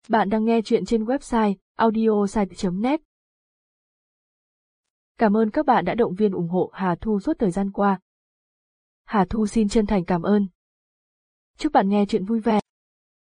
Bạn đang nghe chuyện trên website audiosite.net. Cảm ơn các bạn đã động viên ủng hộ Hà Thu suốt thời gian qua. Hà Thu xin chân thành cảm ơn. Chúc bạn nghe chuyện vui vẻ.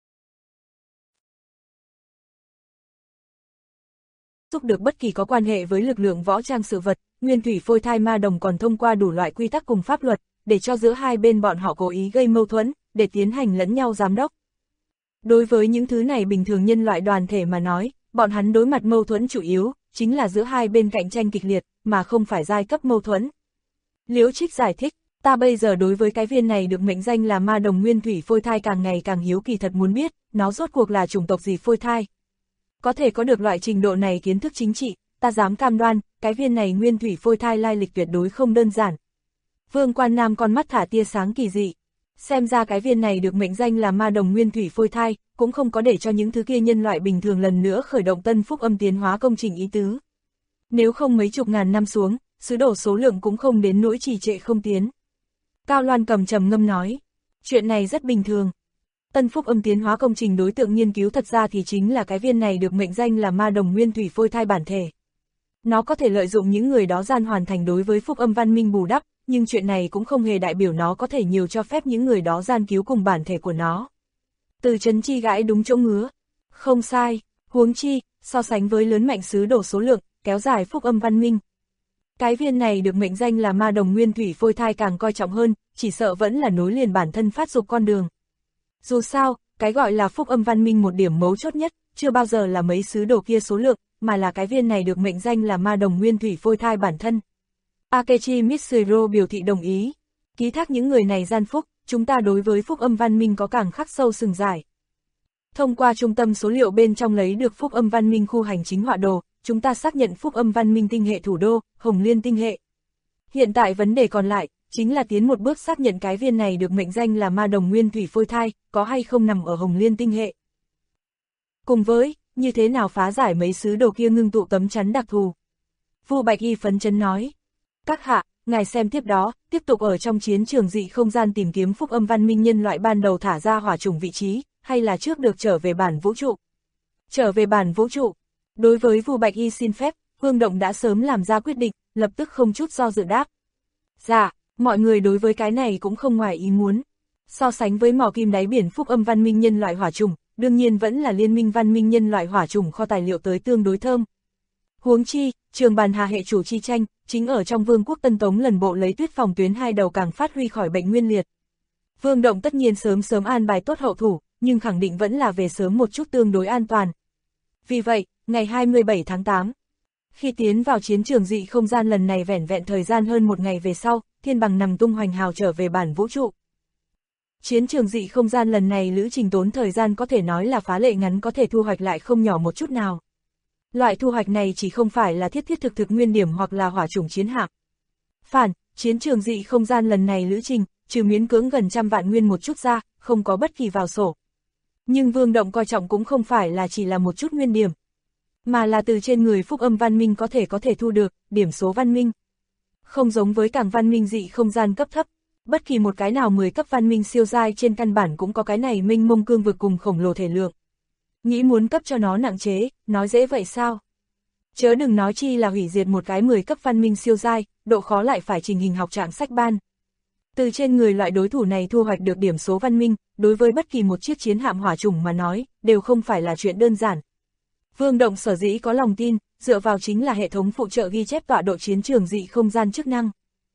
Giúp được bất kỳ có quan hệ với lực lượng võ trang sự vật, nguyên thủy phôi thai ma đồng còn thông qua đủ loại quy tắc cùng pháp luật, để cho giữa hai bên bọn họ cố ý gây mâu thuẫn, để tiến hành lẫn nhau giám đốc. Đối với những thứ này bình thường nhân loại đoàn thể mà nói, bọn hắn đối mặt mâu thuẫn chủ yếu, chính là giữa hai bên cạnh tranh kịch liệt, mà không phải giai cấp mâu thuẫn. Liễu Trích giải thích, ta bây giờ đối với cái viên này được mệnh danh là ma đồng nguyên thủy phôi thai càng ngày càng hiếu kỳ, thật muốn biết, nó rốt cuộc là chủng tộc gì phôi thai. Có thể có được loại trình độ này kiến thức chính trị, ta dám cam đoan, cái viên này nguyên thủy phôi thai lai lịch tuyệt đối không đơn giản. Vương Quan Nam con mắt thả tia sáng kỳ dị. Xem ra cái viên này được mệnh danh là ma đồng nguyên thủy phôi thai, cũng không có để cho những thứ kia nhân loại bình thường lần nữa khởi động tân phúc âm tiến hóa công trình ý tứ. Nếu không mấy chục ngàn năm xuống, sứ đồ số lượng cũng không đến nỗi trì trệ không tiến. Cao Loan Cầm trầm ngâm nói, chuyện này rất bình thường. Tân phúc âm tiến hóa công trình đối tượng nghiên cứu thật ra thì chính là cái viên này được mệnh danh là ma đồng nguyên thủy phôi thai bản thể. Nó có thể lợi dụng những người đó gian hoàn thành đối với phúc âm văn minh bù đắp, nhưng chuyện này cũng không hề đại biểu nó có thể nhiều cho phép những người đó gian cứu cùng bản thể của nó. Từ Trấn Chi gãi đúng chỗ ngứa. Không sai, huống chi, so sánh với lớn mạnh sứ đồ số lượng, kéo dài phúc âm văn minh. Cái viên này được mệnh danh là ma đồng nguyên thủy phôi thai càng coi trọng hơn, chỉ sợ vẫn là nối liền bản thân phát dục con đường. Dù sao, cái gọi là phúc âm văn minh một điểm mấu chốt nhất, chưa bao giờ là mấy sứ đồ kia số lượng, mà là cái viên này được mệnh danh là ma đồng nguyên thủy phôi thai bản thân. Akechi Mitsuro biểu thị đồng ý. Ký thác những người này gian phúc, chúng ta đối với phúc âm văn minh có càng khắc sâu sừng dài. Thông qua trung tâm số liệu bên trong lấy được phúc âm văn minh khu hành chính họa đồ, chúng ta xác nhận phúc âm văn minh tinh hệ thủ đô, Hồng Liên tinh hệ. Hiện tại vấn đề còn lại, chính là tiến một bước xác nhận cái viên này được mệnh danh là ma đồng nguyên thủy phôi thai, có hay không nằm ở Hồng Liên tinh hệ. Cùng với, như thế nào phá giải mấy sứ đồ kia ngưng tụ tấm chắn đặc thù. Vu Bạch Y phấn chấn nói. Các hạ, ngài xem tiếp đó, tiếp tục ở trong chiến trường dị không gian tìm kiếm phúc âm văn minh nhân loại ban đầu thả ra hỏa trùng vị trí, hay là trước được trở về bản vũ trụ? Trở về bản vũ trụ. Đối với Vu Bạch Y xin phép, Vương Động đã sớm làm ra quyết định, lập tức không chút do dự đáp. Dạ, mọi người đối với cái này cũng không ngoài ý muốn. So sánh với mỏ kim đáy biển phúc âm văn minh nhân loại hỏa trùng, đương nhiên vẫn là liên minh văn minh nhân loại hỏa trùng kho tài liệu tới tương đối thơm. Huống chi, trường bàn hà hệ chủ chi tranh, chính ở trong Vương quốc Tân Tống lần bộ lấy tuyết phòng tuyến hai đầu càng phát huy khỏi bệnh nguyên liệt. Vương Động tất nhiên sớm an bài tốt hậu thủ, nhưng khẳng định vẫn là về sớm một chút tương đối an toàn. Vì vậy, ngày 27 tháng 8, khi tiến vào chiến trường dị không gian lần này vẻn vẹn thời gian hơn một ngày về sau, Thiên Bằng nằm tung hoành hào trở về bản vũ trụ. Chiến trường dị không gian lần này lữ trình tốn thời gian có thể nói là phá lệ ngắn, có thể thu hoạch lại không nhỏ một chút nào. Loại thu hoạch này chỉ không phải là thiết thực nguyên điểm hoặc là hỏa chủng chiến hạm. Phản, chiến trường dị không gian lần này lữ trình, trừ miễn cưỡng gần 100 vạn nguyên một chút ra, không có bất kỳ vào sổ. Nhưng Vương Động coi trọng cũng không phải là chỉ là một chút nguyên điểm, mà là từ trên người phúc âm văn minh có thể thu được, điểm số văn minh. Không giống với càng văn minh dị không gian cấp thấp, bất kỳ một cái nào 10 cấp văn minh siêu giai trên căn bản cũng có cái này mênh mông cương vực cùng khổng lồ thể lượng. Nghĩ muốn cấp cho nó nặng chế, nói dễ vậy sao? Chớ đừng nói chi là hủy diệt một cái 10 cấp văn minh siêu giai, độ khó lại phải trình hình học trạng sách ban. Từ trên người loại đối thủ này thu hoạch được điểm số văn minh, đối với bất kỳ một chiếc chiến hạm hỏa chủng mà nói, đều không phải là chuyện đơn giản. Vương Động sở dĩ có lòng tin, dựa vào chính là hệ thống phụ trợ ghi chép tọa độ chiến trường dị không gian chức năng.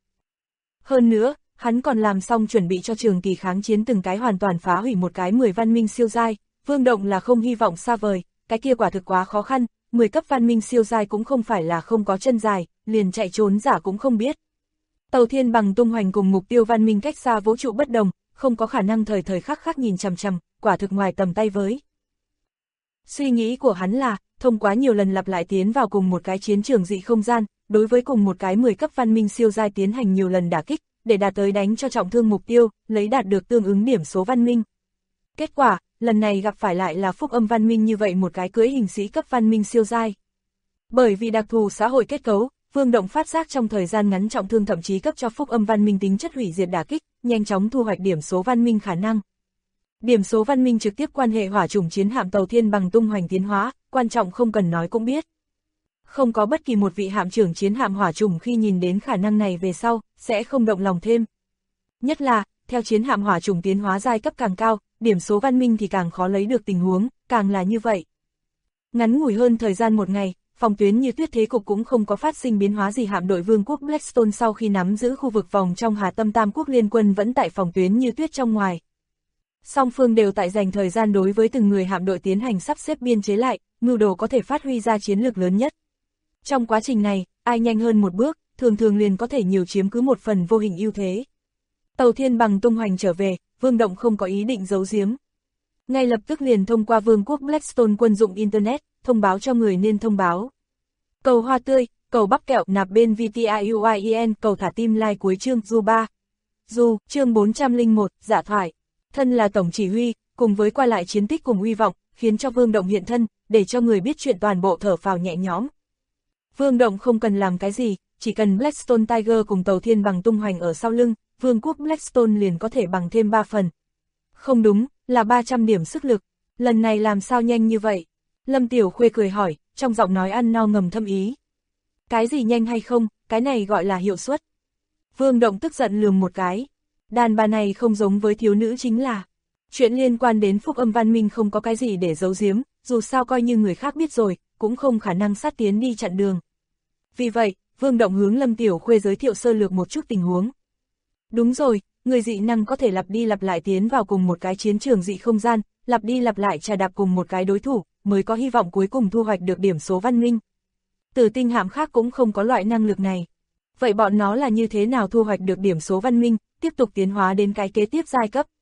Hơn nữa, hắn còn làm xong chuẩn bị cho trường kỳ kháng chiến từng cái hoàn toàn phá hủy một cái 10 văn minh siêu giai. Vương Động là không hy vọng xa vời, cái kia quả thực quá khó khăn, 10 cấp văn minh siêu giai cũng không phải là không có chân dài, liền chạy trốn giả cũng không biết. Tàu Thiên Bằng tung hoành cùng mục tiêu văn minh cách xa vũ trụ bất đồng, không có khả năng thời khắc nhìn chằm chằm, quả thực ngoài tầm tay với. Suy nghĩ của hắn là, thông qua nhiều lần lặp lại tiến vào cùng một cái chiến trường dị không gian, đối với cùng một cái 10 cấp văn minh siêu giai tiến hành nhiều lần đả kích, để đạt tới đánh cho trọng thương mục tiêu, lấy đạt được tương ứng điểm số văn minh. Kết quả, lần này gặp phải lại là phúc âm văn minh như vậy một cái cưỡi hình sĩ cấp văn minh siêu giai. Bởi vì đặc thù xã hội kết cấu, Vương Động phát giác trong thời gian ngắn trọng thương thậm chí cấp cho phúc âm văn minh tính chất hủy diệt đả kích, nhanh chóng thu hoạch điểm số văn minh khả năng. Điểm số văn minh trực tiếp quan hệ hỏa chủng chiến hạm tàu thiên bằng tung hoành tiến hóa, quan trọng không cần nói cũng biết. Không có bất kỳ một vị hạm trưởng chiến hạm hỏa chủng khi nhìn đến khả năng này về sau, sẽ không động lòng thêm. Nhất là, theo chiến hạm hỏa chủng tiến hóa giai cấp càng cao, điểm số văn minh thì càng khó lấy được tình huống, càng là như vậy. Ngắn ngủi hơn thời gian một ngày, phòng tuyến như tuyết thế cục cũng không có phát sinh biến hóa gì. Hạm đội vương quốc Blackstone sau khi nắm giữ khu vực vòng trong Hà Tâm Tam quốc liên quân vẫn tại phòng tuyến như tuyết trong ngoài. Song phương đều tại dành thời gian đối với từng người hạm đội tiến hành sắp xếp biên chế lại, mưu đồ có thể phát huy ra chiến lược lớn nhất. Trong quá trình này, ai nhanh hơn một bước, thường thường liền có thể nhiều chiếm cứ một phần vô hình ưu thế. Tàu thiên bằng tung hoành trở về, Vương Động không có ý định giấu giếm. Ngay lập tức liền thông qua vương quốc Blackstone quân dụng Internet, thông báo cho người nên thông báo. Cầu hoa tươi, cầu bắp kẹo nạp bên VTIUIEN, cầu thả tim like cuối chương Du 3. Du, chương 401, giả thoại. Thân là tổng chỉ huy, cùng với qua lại chiến tích cùng uy vọng, khiến cho Vương Động hiện thân, để cho người biết chuyện toàn bộ thở phào nhẹ nhõm. Vương Động không cần làm cái gì, chỉ cần Blackstone Tiger cùng tàu thiên bằng tung hoành ở sau lưng, vương quốc Blackstone liền có thể bằng thêm 3 phần. Không đúng, là 300 điểm sức lực. Lần này làm sao nhanh như vậy? Lâm Tiểu Khuê cười hỏi, trong giọng nói ăn no ngầm thâm ý. Cái gì nhanh hay không, cái này gọi là hiệu suất. Vương Động tức giận lườm một cái. Đàn bà này không giống với thiếu nữ chính là. Chuyện liên quan đến phúc âm văn minh không có cái gì để giấu giếm, dù sao coi như người khác biết rồi, cũng không khả năng sát tiến đi chặn đường. Vì vậy, Vương Động hướng Lâm Tiểu Khuê giới thiệu sơ lược một chút tình huống. Đúng rồi, người dị năng có thể lặp đi lặp lại tiến vào cùng một cái chiến trường dị không gian, lặp đi lặp lại trà đạp cùng một cái đối thủ, mới có hy vọng cuối cùng thu hoạch được điểm số văn minh. Tử tinh hạm khác cũng không có loại năng lực này. Vậy bọn nó là như thế nào thu hoạch được điểm số văn minh, tiếp tục tiến hóa đến cái kế tiếp giai cấp?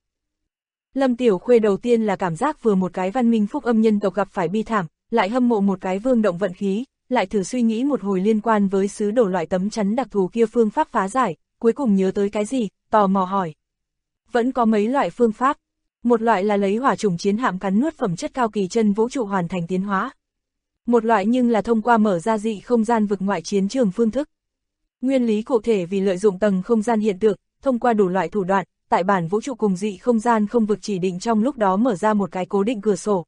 Lâm Tiểu Khuê đầu tiên là cảm giác vừa một cái văn minh phúc âm nhân tộc gặp phải bi thảm, lại hâm mộ một cái Vương Động vận khí, lại thử suy nghĩ một hồi liên quan với sứ đồ loại tấm chắn đặc thù kia phương pháp phá giải, cuối cùng nhớ tới cái gì, tò mò hỏi. Vẫn có mấy loại phương pháp. Một loại là lấy hỏa chủng chiến hạm cắn nuốt phẩm chất cao kỳ chân vũ trụ hoàn thành tiến hóa. Một loại nhưng là thông qua mở ra dị không gian vực ngoại chiến trường phương thức. Nguyên lý cụ thể vì lợi dụng tầng không gian hiện tượng, thông qua đủ loại thủ đoạn, tại bản vũ trụ cùng dị không gian không vực chỉ định trong lúc đó mở ra một cái cố định cửa sổ.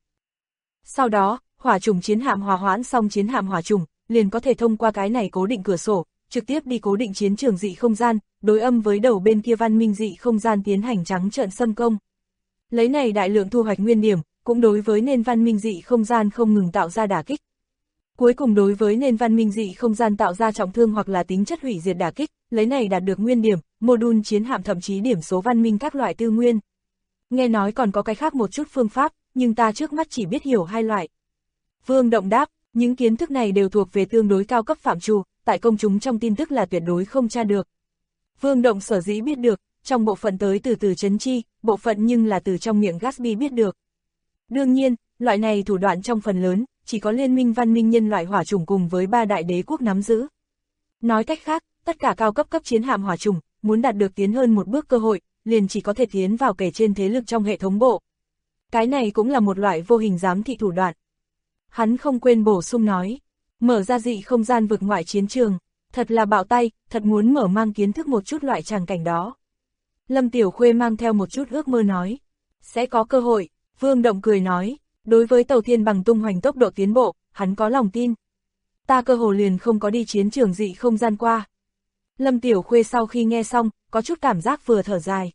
Sau đó, hỏa chủng chiến hạm hòa hoãn xong chiến hạm hỏa chủng, liền có thể thông qua cái này cố định cửa sổ, trực tiếp đi cố định chiến trường dị không gian, đối âm với đầu bên kia văn minh dị không gian tiến hành trắng trợn xâm công. Lấy này đại lượng thu hoạch nguyên điểm, cũng đối với nền văn minh dị không gian không ngừng tạo ra đả kích. Cuối cùng đối với nền văn minh dị không gian tạo ra trọng thương hoặc là tính chất hủy diệt đả kích, lấy này đạt được nguyên điểm, module chiến hạm thậm chí điểm số văn minh các loại tư nguyên. Nghe nói còn có cái khác một chút phương pháp, nhưng ta trước mắt chỉ biết hiểu 2 loại. Vương Động đáp, những kiến thức này đều thuộc về tương đối cao cấp phạm trù, tại công chúng trong tin tức là tuyệt đối không tra được. Vương Động sở dĩ biết được, trong bộ phận tới từ Trấn Chi, bộ phận nhưng là từ trong miệng Gatsby biết được. Đương nhiên, loại này thủ đoạn trong phần lớn, chỉ có liên minh văn minh nhân loại hỏa chủng cùng với 3 đại đế quốc nắm giữ. Nói cách khác, tất cả cao cấp chiến hạm hỏa chủng, muốn đạt được tiến hơn một bước cơ hội, liền chỉ có thể tiến vào kể trên thế lực trong hệ thống bộ. Cái này cũng là một loại vô hình giám thị thủ đoạn. Hắn không quên bổ sung nói, mở ra dị không gian vực ngoại chiến trường, thật là bạo tay, thật muốn mở mang kiến thức một chút loại tràng cảnh đó. Lâm Tiểu Khuê mang theo một chút ước mơ nói, sẽ có cơ hội. Vương Động cười nói, đối với tàu thiên bằng tung hoành tốc độ tiến bộ, hắn có lòng tin. Ta cơ hồ liền không có đi chiến trường dị không gian qua. Lâm Tiểu Khuê sau khi nghe xong, có chút cảm giác vừa thở dài.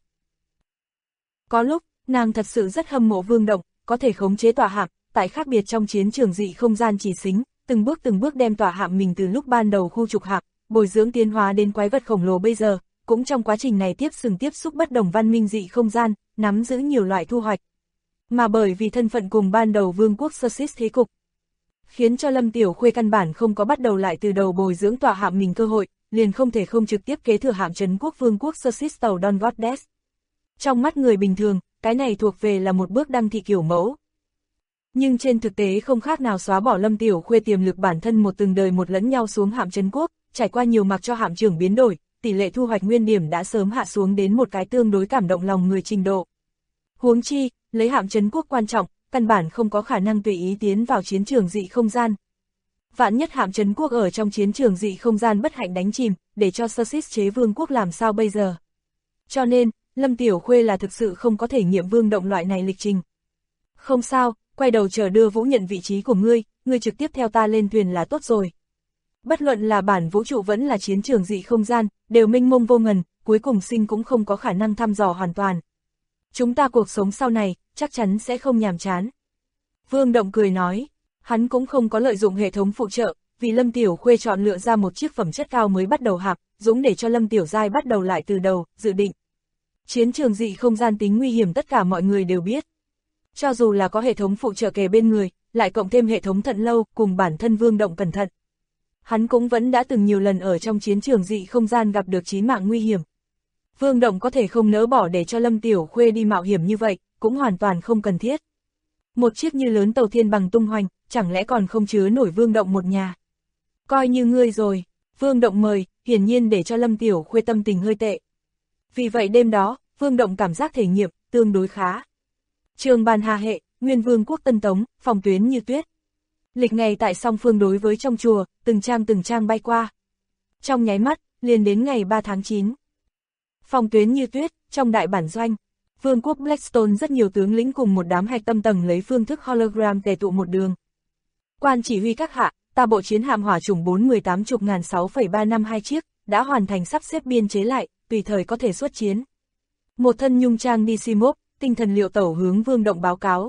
Có lúc, nàng thật sự rất hâm mộ Vương Động, có thể khống chế tòa hạm, tại khác biệt trong chiến trường dị không gian chỉ xính, từng bước đem tòa hạm mình từ lúc ban đầu khu trục hạm, bồi dưỡng tiến hóa đến quái vật khổng lồ bây giờ, cũng trong quá trình này tiếp xúc bất đồng văn minh dị không gian, nắm giữ nhiều loại thu hoạch. Mà bởi vì thân phận cùng ban đầu vương quốc Sussex thế cục, khiến cho Lâm Tiểu Khuê căn bản không có bắt đầu lại từ đầu bồi dưỡng tòa hạm mình cơ hội, liền không thể không trực tiếp kế thừa hạm trấn quốc vương quốc Sussex tàu Dawn Goddess. Trong mắt người bình thường, cái này thuộc về là một bước đăng thị kiểu mẫu. Nhưng trên thực tế không khác nào xóa bỏ Lâm Tiểu Khuê tiềm lực bản thân một từng đời một lẫn nhau xuống hạm trấn quốc, trải qua nhiều mặc cho hạm trưởng biến đổi, tỷ lệ thu hoạch nguyên điểm đã sớm hạ xuống đến một cái tương đối cảm động lòng người trình độ. Huống chi, lấy hạm trấn quốc quan trọng, căn bản không có khả năng tùy ý tiến vào chiến trường dị không gian. Vạn nhất hạm trấn quốc ở trong chiến trường dị không gian bất hạnh đánh chìm, để cho Sussex chế vương quốc làm sao bây giờ. Cho nên, Lâm Tiểu Khuê là thực sự không có thể nghiệm Vương Động loại này lịch trình. Không sao, quay đầu chờ đưa Vũ nhận vị trí của ngươi trực tiếp theo ta lên thuyền là tốt rồi. Bất luận là bản vũ trụ vẫn là chiến trường dị không gian, đều mênh mông vô ngần, cuối cùng sinh cũng không có khả năng thăm dò hoàn toàn. Chúng ta cuộc sống sau này, chắc chắn sẽ không nhàm chán. Vương Động cười nói, hắn cũng không có lợi dụng hệ thống phụ trợ, vì Lâm Tiểu Khuê chọn lựa ra một chiếc phẩm chất cao mới bắt đầu hạp, dũng để cho Lâm Tiểu Giai bắt đầu lại từ đầu, dự định. Chiến trường dị không gian tính nguy hiểm tất cả mọi người đều biết. Cho dù là có hệ thống phụ trợ kề bên người, lại cộng thêm hệ thống thận lâu cùng bản thân Vương Động cẩn thận. Hắn cũng vẫn đã từng nhiều lần ở trong chiến trường dị không gian gặp được chí mạng nguy hiểm. Vương Động có thể không nỡ bỏ để cho Lâm Tiểu Khuê đi mạo hiểm như vậy, cũng hoàn toàn không cần thiết. Một chiếc như lớn tàu thiên bằng tung hoành, chẳng lẽ còn không chứa nổi Vương Động một nhà. Coi như ngươi rồi, Vương Động mời, hiển nhiên để cho Lâm Tiểu Khuê tâm tình hơi tệ. Vì vậy đêm đó, Vương Động cảm giác thể nghiệm, tương đối khá. Trường bàn Hà Hệ, Nguyên Vương quốc Tân Tống, phòng tuyến như tuyết. Lịch ngày tại song phương đối với trong chùa, từng trang bay qua. Trong nháy mắt, liền đến ngày 3 tháng 9. Phòng tuyến như tuyết, trong đại bản doanh. Vương quốc Blackstone rất nhiều tướng lĩnh cùng một đám hạch tâm tầng lấy phương thức hologram tề tụ một đường. Quan chỉ huy các hạ, ta bộ chiến hạm hỏa chủng 418.6,352 chiếc, đã hoàn thành sắp xếp biên chế lại, tùy thời có thể xuất chiến. Một thân nhung trang Decimop, tinh thần liệu tẩu hướng Vương Động báo cáo.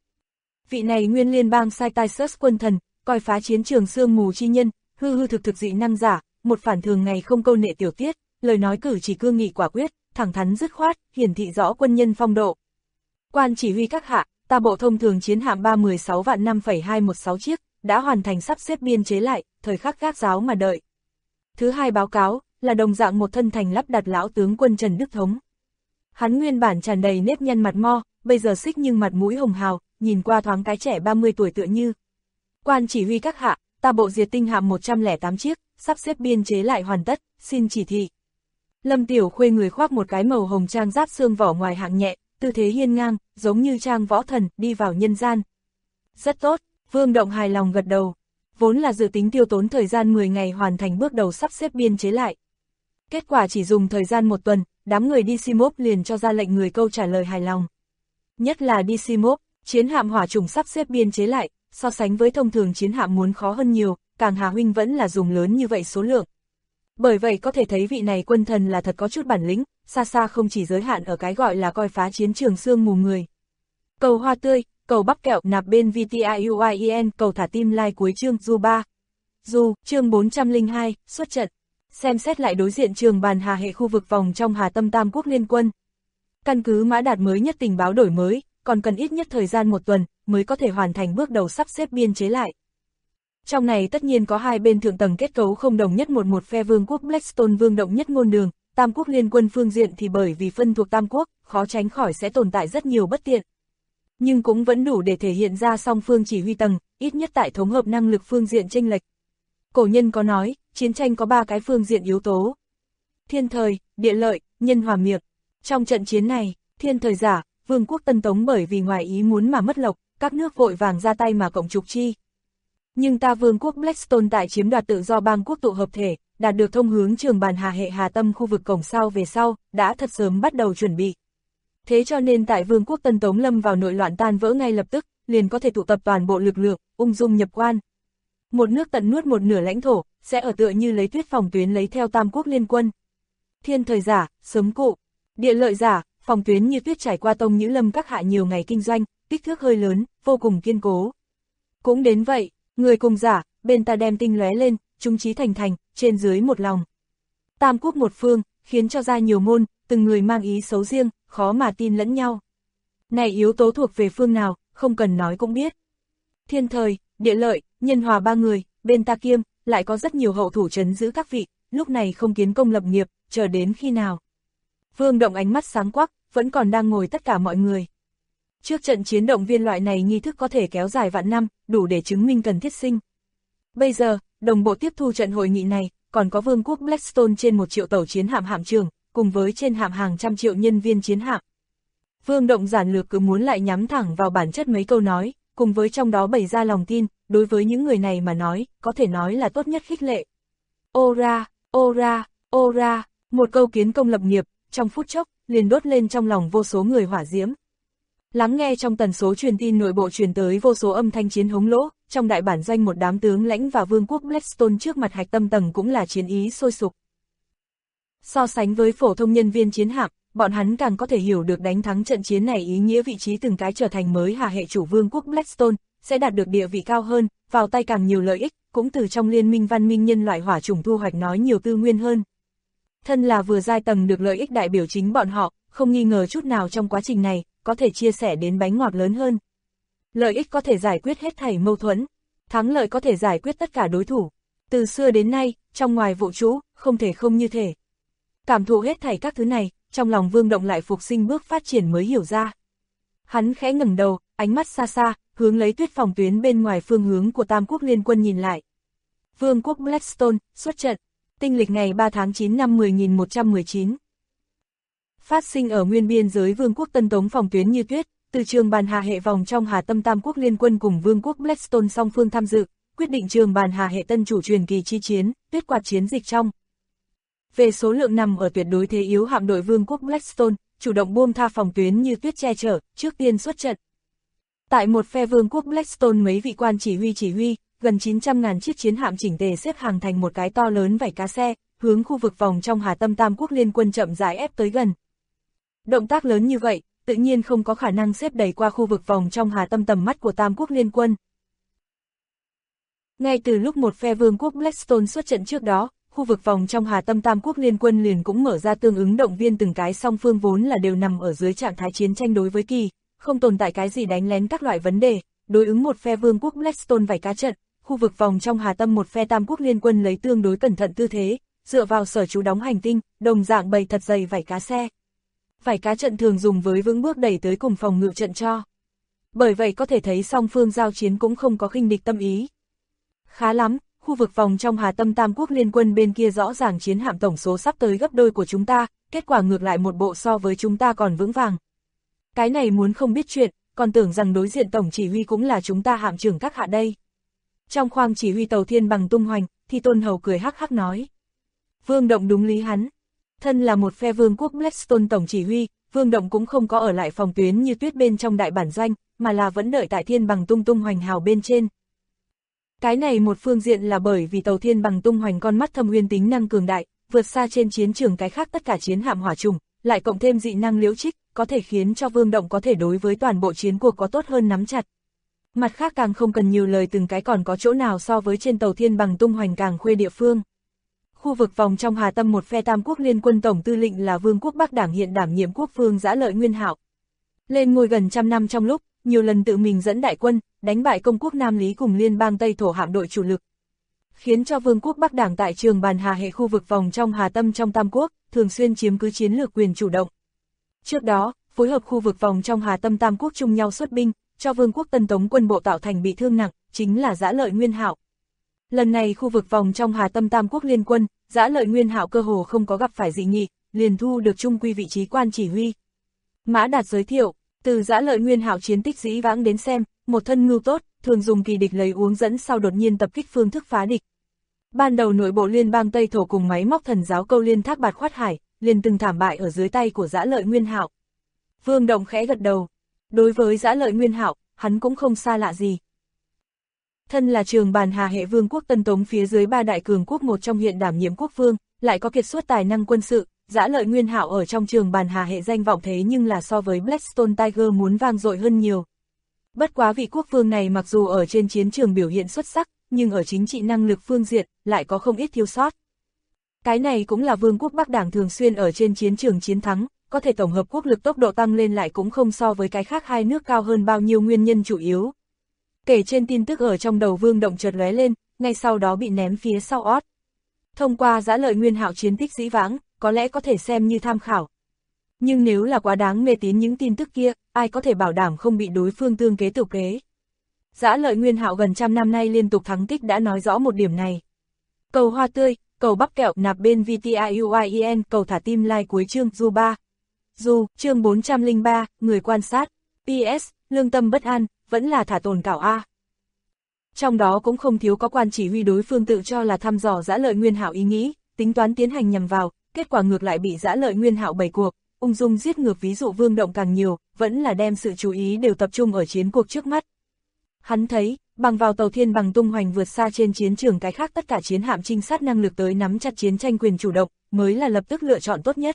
Vị này nguyên liên bang Cyrus quân thần, coi phá chiến trường sương mù chi nhân, hư thực dị năng giả, một phản thường ngày không câu nệ tiểu tiết, lời nói cử chỉ cương nghị quả quyết, thẳng thắn dứt khoát, hiển thị rõ quân nhân phong độ. Quan chỉ huy các hạ, ta bộ thông thường chiến hạm 316 vạn 5,216 chiếc, đã hoàn thành sắp xếp biên chế lại, thời khắc gác giáo mà đợi. Thứ hai báo cáo, là đồng dạng một thân thành lắp đặt lão tướng quân Trần Đức Thống. Hắn nguyên bản tràn đầy nếp nhăn mặt mo, bây giờ xích nhưng mặt mũi hồng hào, nhìn qua thoáng cái trẻ 30 tuổi tựa như. Quan chỉ huy các hạ, ta bộ diệt tinh hạm 108 chiếc, sắp xếp biên chế lại hoàn tất, xin chỉ thị. Lâm Tiểu Khuê người khoác một cái màu hồng trang giáp xương vỏ ngoài hạng nhẹ, tư thế hiên ngang, giống như trang võ thần, đi vào nhân gian. Rất tốt, Vương Động hài lòng gật đầu. Vốn là dự tính tiêu tốn thời gian 10 ngày hoàn thành bước đầu sắp xếp biên chế lại. Kết quả chỉ dùng thời gian 1 tuần, đám người Decimop liền cho ra lệnh người câu trả lời hài lòng. Nhất là Decimop, chiến hạm hỏa chủng sắp xếp biên chế lại, so sánh với thông thường chiến hạm muốn khó hơn nhiều, càng Hà huynh vẫn là dùng lớn như vậy số lượng. Bởi vậy có thể thấy vị này quân thần là thật có chút bản lĩnh, xa xa không chỉ giới hạn ở cái gọi là coi phá chiến trường sương mù người. Cầu hoa tươi, cầu bắp kẹo nạp bên VTIUIEN, cầu thả tim like cuối chương Du 3. Du, chương 402, xuất trận. Xem xét lại đối diện trường bàn Hà Hệ khu vực vòng trong Hà Tâm Tam Quốc liên quân. Căn cứ Mã Đạt mới nhất tình báo đổi mới, còn cần ít nhất thời gian 1 tuần mới có thể hoàn thành bước đầu sắp xếp biên chế lại. Trong này tất nhiên có hai bên thượng tầng kết cấu không đồng nhất, một phe Vương quốc Blackstone Vương Động nhất ngôn đường, Tam Quốc liên quân phương diện thì bởi vì phân thuộc Tam Quốc, khó tránh khỏi sẽ tồn tại rất nhiều bất tiện. Nhưng cũng vẫn đủ để thể hiện ra song phương chỉ huy tầng, ít nhất tại thống hợp năng lực phương diện chênh lệch. Cổ nhân có nói, chiến tranh có 3 cái phương diện yếu tố. Thiên thời, địa lợi, nhân hòa miệng. Trong trận chiến này, thiên thời giả, Vương quốc Tân Tống bởi vì ngoài ý muốn mà mất lộc, các nước vội vàng ra tay mà cộng trục chi. Nhưng ta Vương quốc Blackstone tại chiếm đoạt tự do bang quốc tụ hợp thể, đạt được thông hướng trường bàn Hà Hệ Hà Tâm khu vực cổng sau về sau, đã thật sớm bắt đầu chuẩn bị. Thế cho nên tại Vương quốc Tân Tống lâm vào nội loạn tan vỡ ngay lập tức, liền có thể tụ tập toàn bộ lực lượng, ung dung nhập quan. Một nước tận nuốt một nửa lãnh thổ, sẽ ở tựa như lấy tuyết phòng tuyến lấy theo Tam Quốc liên quân. Thiên thời giả, sớm cụ. Địa lợi giả, phòng tuyến như tuyết trải qua Tông Nhữ Lâm các hạ nhiều ngày kinh doanh, kích thước hơi lớn, vô cùng kiên cố. Cũng đến vậy, người cùng giả, bên ta đem tinh lóe lên, trung trí thành, trên dưới một lòng. Tam Quốc một phương, khiến cho ra nhiều môn, từng người mang ý xấu riêng, khó mà tin lẫn nhau. Này yếu tố thuộc về phương nào, không cần nói cũng biết. Thiên thời, địa lợi, nhân hòa 3 người, bên ta kiêm, lại có rất nhiều hậu thủ trấn giữ các vị, lúc này không kiến công lập nghiệp, chờ đến khi nào. Vương Động ánh mắt sáng quắc, vẫn còn đang ngồi tất cả mọi người. Trước trận chiến động viên loại này nghi thức có thể kéo dài vạn năm, đủ để chứng minh cần thiết sinh. Bây giờ, đồng bộ tiếp thu trận hội nghị này, còn có Vương quốc Blackstone trên 1 triệu tàu chiến hạm hạm trường, cùng với trên hạm hàng trăm triệu nhân viên chiến hạm. Vương Động giản lược cứ muốn lại nhắm thẳng vào bản chất mấy câu nói, cùng với trong đó bày ra lòng tin, đối với những người này mà nói, có thể nói là tốt nhất khích lệ. Ora, ora, ora, một câu kiến công lập nghiệp, trong phút chốc, liền đốt lên trong lòng vô số người hỏa diễm. Lắng nghe trong tần số truyền tin nội bộ truyền tới vô số âm thanh chiến hống lỗ, trong đại bản doanh một đám tướng lãnh và vương quốc Blackstone trước mặt hạch tâm tầng cũng là chiến ý sôi sục. So sánh với phổ thông nhân viên chiến hạm, bọn hắn càng có thể hiểu được đánh thắng trận chiến này ý nghĩa vị trí từng cái trở thành mới hà hệ chủ vương quốc Blackstone, sẽ đạt được địa vị cao hơn, vào tay càng nhiều lợi ích, cũng từ trong liên minh văn minh nhân loại hỏa chủng thu hoạch nói nhiều tư nguyên hơn. Thân là vừa giai tầng được lợi ích đại biểu chính bọn họ, không nghi ngờ chút nào trong quá trình này, có thể chia sẻ đến bánh ngọt lớn hơn. Lợi ích có thể giải quyết hết thảy mâu thuẫn, thắng lợi có thể giải quyết tất cả đối thủ. Từ xưa đến nay, trong ngoài vũ trụ, không thể không như thể. Cảm thụ hết thảy các thứ này, trong lòng Vương Động lại phục sinh bước phát triển mới hiểu ra. Hắn khẽ ngẩng đầu, ánh mắt xa xa, hướng lấy tuyết phòng tuyến bên ngoài phương hướng của Tam Quốc Liên Quân nhìn lại. Vương quốc Blackstone, xuất trận, tinh lịch ngày 3 tháng 9 năm 10.119. Phát sinh ở nguyên biên giới Vương quốc Tân Tống phòng tuyến như tuyết, từ trường bàn hà hệ vòng trong Hà Tâm Tam Quốc Liên Quân cùng Vương quốc Blackstone song phương tham dự, quyết định trường bàn hà hệ tân chủ truyền kỳ chi chiến, tuyết quạt chiến dịch trong. Về số lượng nằm ở tuyệt đối thế yếu hạm đội Vương quốc Blackstone, chủ động buông tha phòng tuyến như tuyết che chở, trước tiên xuất trận. Tại một phe Vương quốc Blackstone mấy vị quan chỉ huy, gần 900.000 chiếc chiến hạm chỉnh tề xếp hàng thành một cái to lớn vảy cá xe, hướng khu vực vòng trong Hà Tâm Tam Quốc Liên Quân chậm rãi ép tới gần. Động tác lớn như vậy, tự nhiên không có khả năng xếp đầy qua khu vực vòng trong Hà Tâm tầm mắt của Tam Quốc Liên Quân. Ngay từ lúc một phe Vương quốc Blackstone xuất trận trước đó, khu vực vòng trong Hà Tâm Tam Quốc Liên Quân liền cũng mở ra tương ứng động viên từng cái song phương vốn là đều nằm ở dưới trạng thái chiến tranh đối với kỳ, không tồn tại cái gì đánh lén các loại vấn đề, đối ứng một phe Vương quốc Blackstone vảy cá trận, khu vực vòng trong Hà Tâm một phe Tam Quốc Liên Quân lấy tương đối cẩn thận tư thế, dựa vào sở trú đóng hành tinh, đồng dạng bày thật dày vảy cá xe. Vảy cá trận thường dùng với vững bước đẩy tới cùng phòng ngự trận cho. Bởi vậy có thể thấy song phương giao chiến cũng không có khinh địch tâm ý. Khá lắm, khu vực vòng trong Hà Tâm Tam Quốc Liên Quân bên kia rõ ràng chiến hạm tổng số sắp tới gấp đôi của chúng ta, kết quả ngược lại một bộ so với chúng ta còn vững vàng. Cái này muốn không biết chuyện, còn tưởng rằng đối diện tổng chỉ huy cũng là chúng ta hạm trưởng các hạ đây. Trong khoang chỉ huy tàu Thiên Bằng tung hoành, thì Tôn Hầu cười hắc hắc nói. Vương Động đúng lý hắn. Thân là một phe Vương quốc Blackstone tổng chỉ huy, Vương Động cũng không có ở lại phòng tuyến như tuyết bên trong đại bản doanh, mà là vẫn đợi tại Thiên Bằng tung hoành hào bên trên. Cái này một phương diện là bởi vì tàu Thiên Bằng tung hoành con mắt thâm uyên tính năng cường đại, vượt xa trên chiến trường cái khác tất cả chiến hạm hỏa trùng, lại cộng thêm dị năng liễu trích, có thể khiến cho Vương Động có thể đối với toàn bộ chiến cuộc có tốt hơn nắm chặt. Mặt khác càng không cần nhiều lời từng cái còn có chỗ nào so với trên tàu Thiên Bằng tung hoành càng khuê địa phương. Khu vực vòng trong Hà Tâm một phe Tam Quốc Liên Quân tổng tư lệnh là Vương quốc Bắc Đảng hiện đảm nhiệm quốc vương Dã Lợi Nguyên Hạo. Lên ngôi gần trăm năm trong lúc, nhiều lần tự mình dẫn đại quân, đánh bại công quốc Nam Lý cùng liên bang Tây Thổ hạm đội chủ lực. Khiến cho Vương quốc Bắc Đảng tại trường bàn hà hệ khu vực vòng trong Hà Tâm trong Tam Quốc, thường xuyên chiếm cứ chiến lược quyền chủ động. Trước đó, phối hợp khu vực vòng trong Hà Tâm Tam Quốc chung nhau xuất binh, cho Vương quốc Tân Tống quân bộ tạo thành bị thương nặng, chính là Dã Lợi Nguyên Hạo. Lần này khu vực vòng trong Hà Tâm Tam Quốc Liên Quân, Dã Lợi Nguyên Hạo cơ hồ không có gặp phải dị nghị, liền thu được trung quy vị trí quan chỉ huy. Mã Đạt giới thiệu, từ Dã Lợi Nguyên Hạo chiến tích dĩ vãng đến xem, một thân ngưu tốt, thường dùng kỳ địch lấy uống dẫn sau đột nhiên tập kích phương thức phá địch. Ban đầu nội bộ liên bang Tây Thổ cùng máy móc thần giáo câu liên thác bạt khoát hải, liền từng thảm bại ở dưới tay của Dã Lợi Nguyên Hạo. Vương Động khẽ gật đầu. Đối với Dã Lợi Nguyên Hạo, hắn cũng không xa lạ gì. Thân là trường bàn hà hệ Vương quốc Tân Tống phía dưới ba đại cường quốc một trong hiện đảm nhiệm quốc vương, lại có kiệt xuất tài năng quân sự, Dã Lợi Nguyên Hạo ở trong trường bàn hà hệ danh vọng thế nhưng là so với Blackstone Tiger muốn vang dội hơn nhiều. Bất quá vị quốc vương này mặc dù ở trên chiến trường biểu hiện xuất sắc, nhưng ở chính trị năng lực phương diện, lại có không ít thiếu sót. Cái này cũng là Vương quốc Bắc Đảng thường xuyên ở trên chiến trường chiến thắng, có thể tổng hợp quốc lực tốc độ tăng lên lại cũng không so với cái khác hai nước cao hơn bao nhiêu nguyên nhân chủ yếu. Kể trên tin tức ở trong đầu Vương Động chợt lóe lên, ngay sau đó bị ném phía sau ót. Thông qua Dã Lợi Nguyên Hạo chiến tích dĩ vãng, có lẽ có thể xem như tham khảo. Nhưng nếu là quá đáng mê tín những tin tức kia, ai có thể bảo đảm không bị đối phương tương kế tiểu kế. Dã Lợi Nguyên Hạo gần trăm năm nay liên tục thắng tích đã nói rõ một điểm này. Cầu hoa tươi, cầu bắp kẹo nạp bên VTIUIEN, cầu thả tim like cuối chương Du 3. Du, chương 403, người quan sát. PS, lương tâm bất an, vẫn là thả tồn cảo A. Trong đó cũng không thiếu có quan chỉ huy đối phương tự cho là thăm dò Dã Lợi Nguyên Hạo ý nghĩ, tính toán tiến hành nhằm vào, kết quả ngược lại bị Dã Lợi Nguyên Hạo bày cuộc, ung dung giết ngược ví dụ Vương Động càng nhiều, vẫn là đem sự chú ý đều tập trung ở chiến cuộc trước mắt. Hắn thấy, bằng vào tàu thiên bằng tung hoành vượt xa trên chiến trường cái khác tất cả chiến hạm trinh sát năng lực tới nắm chặt chiến tranh quyền chủ động, mới là lập tức lựa chọn tốt nhất.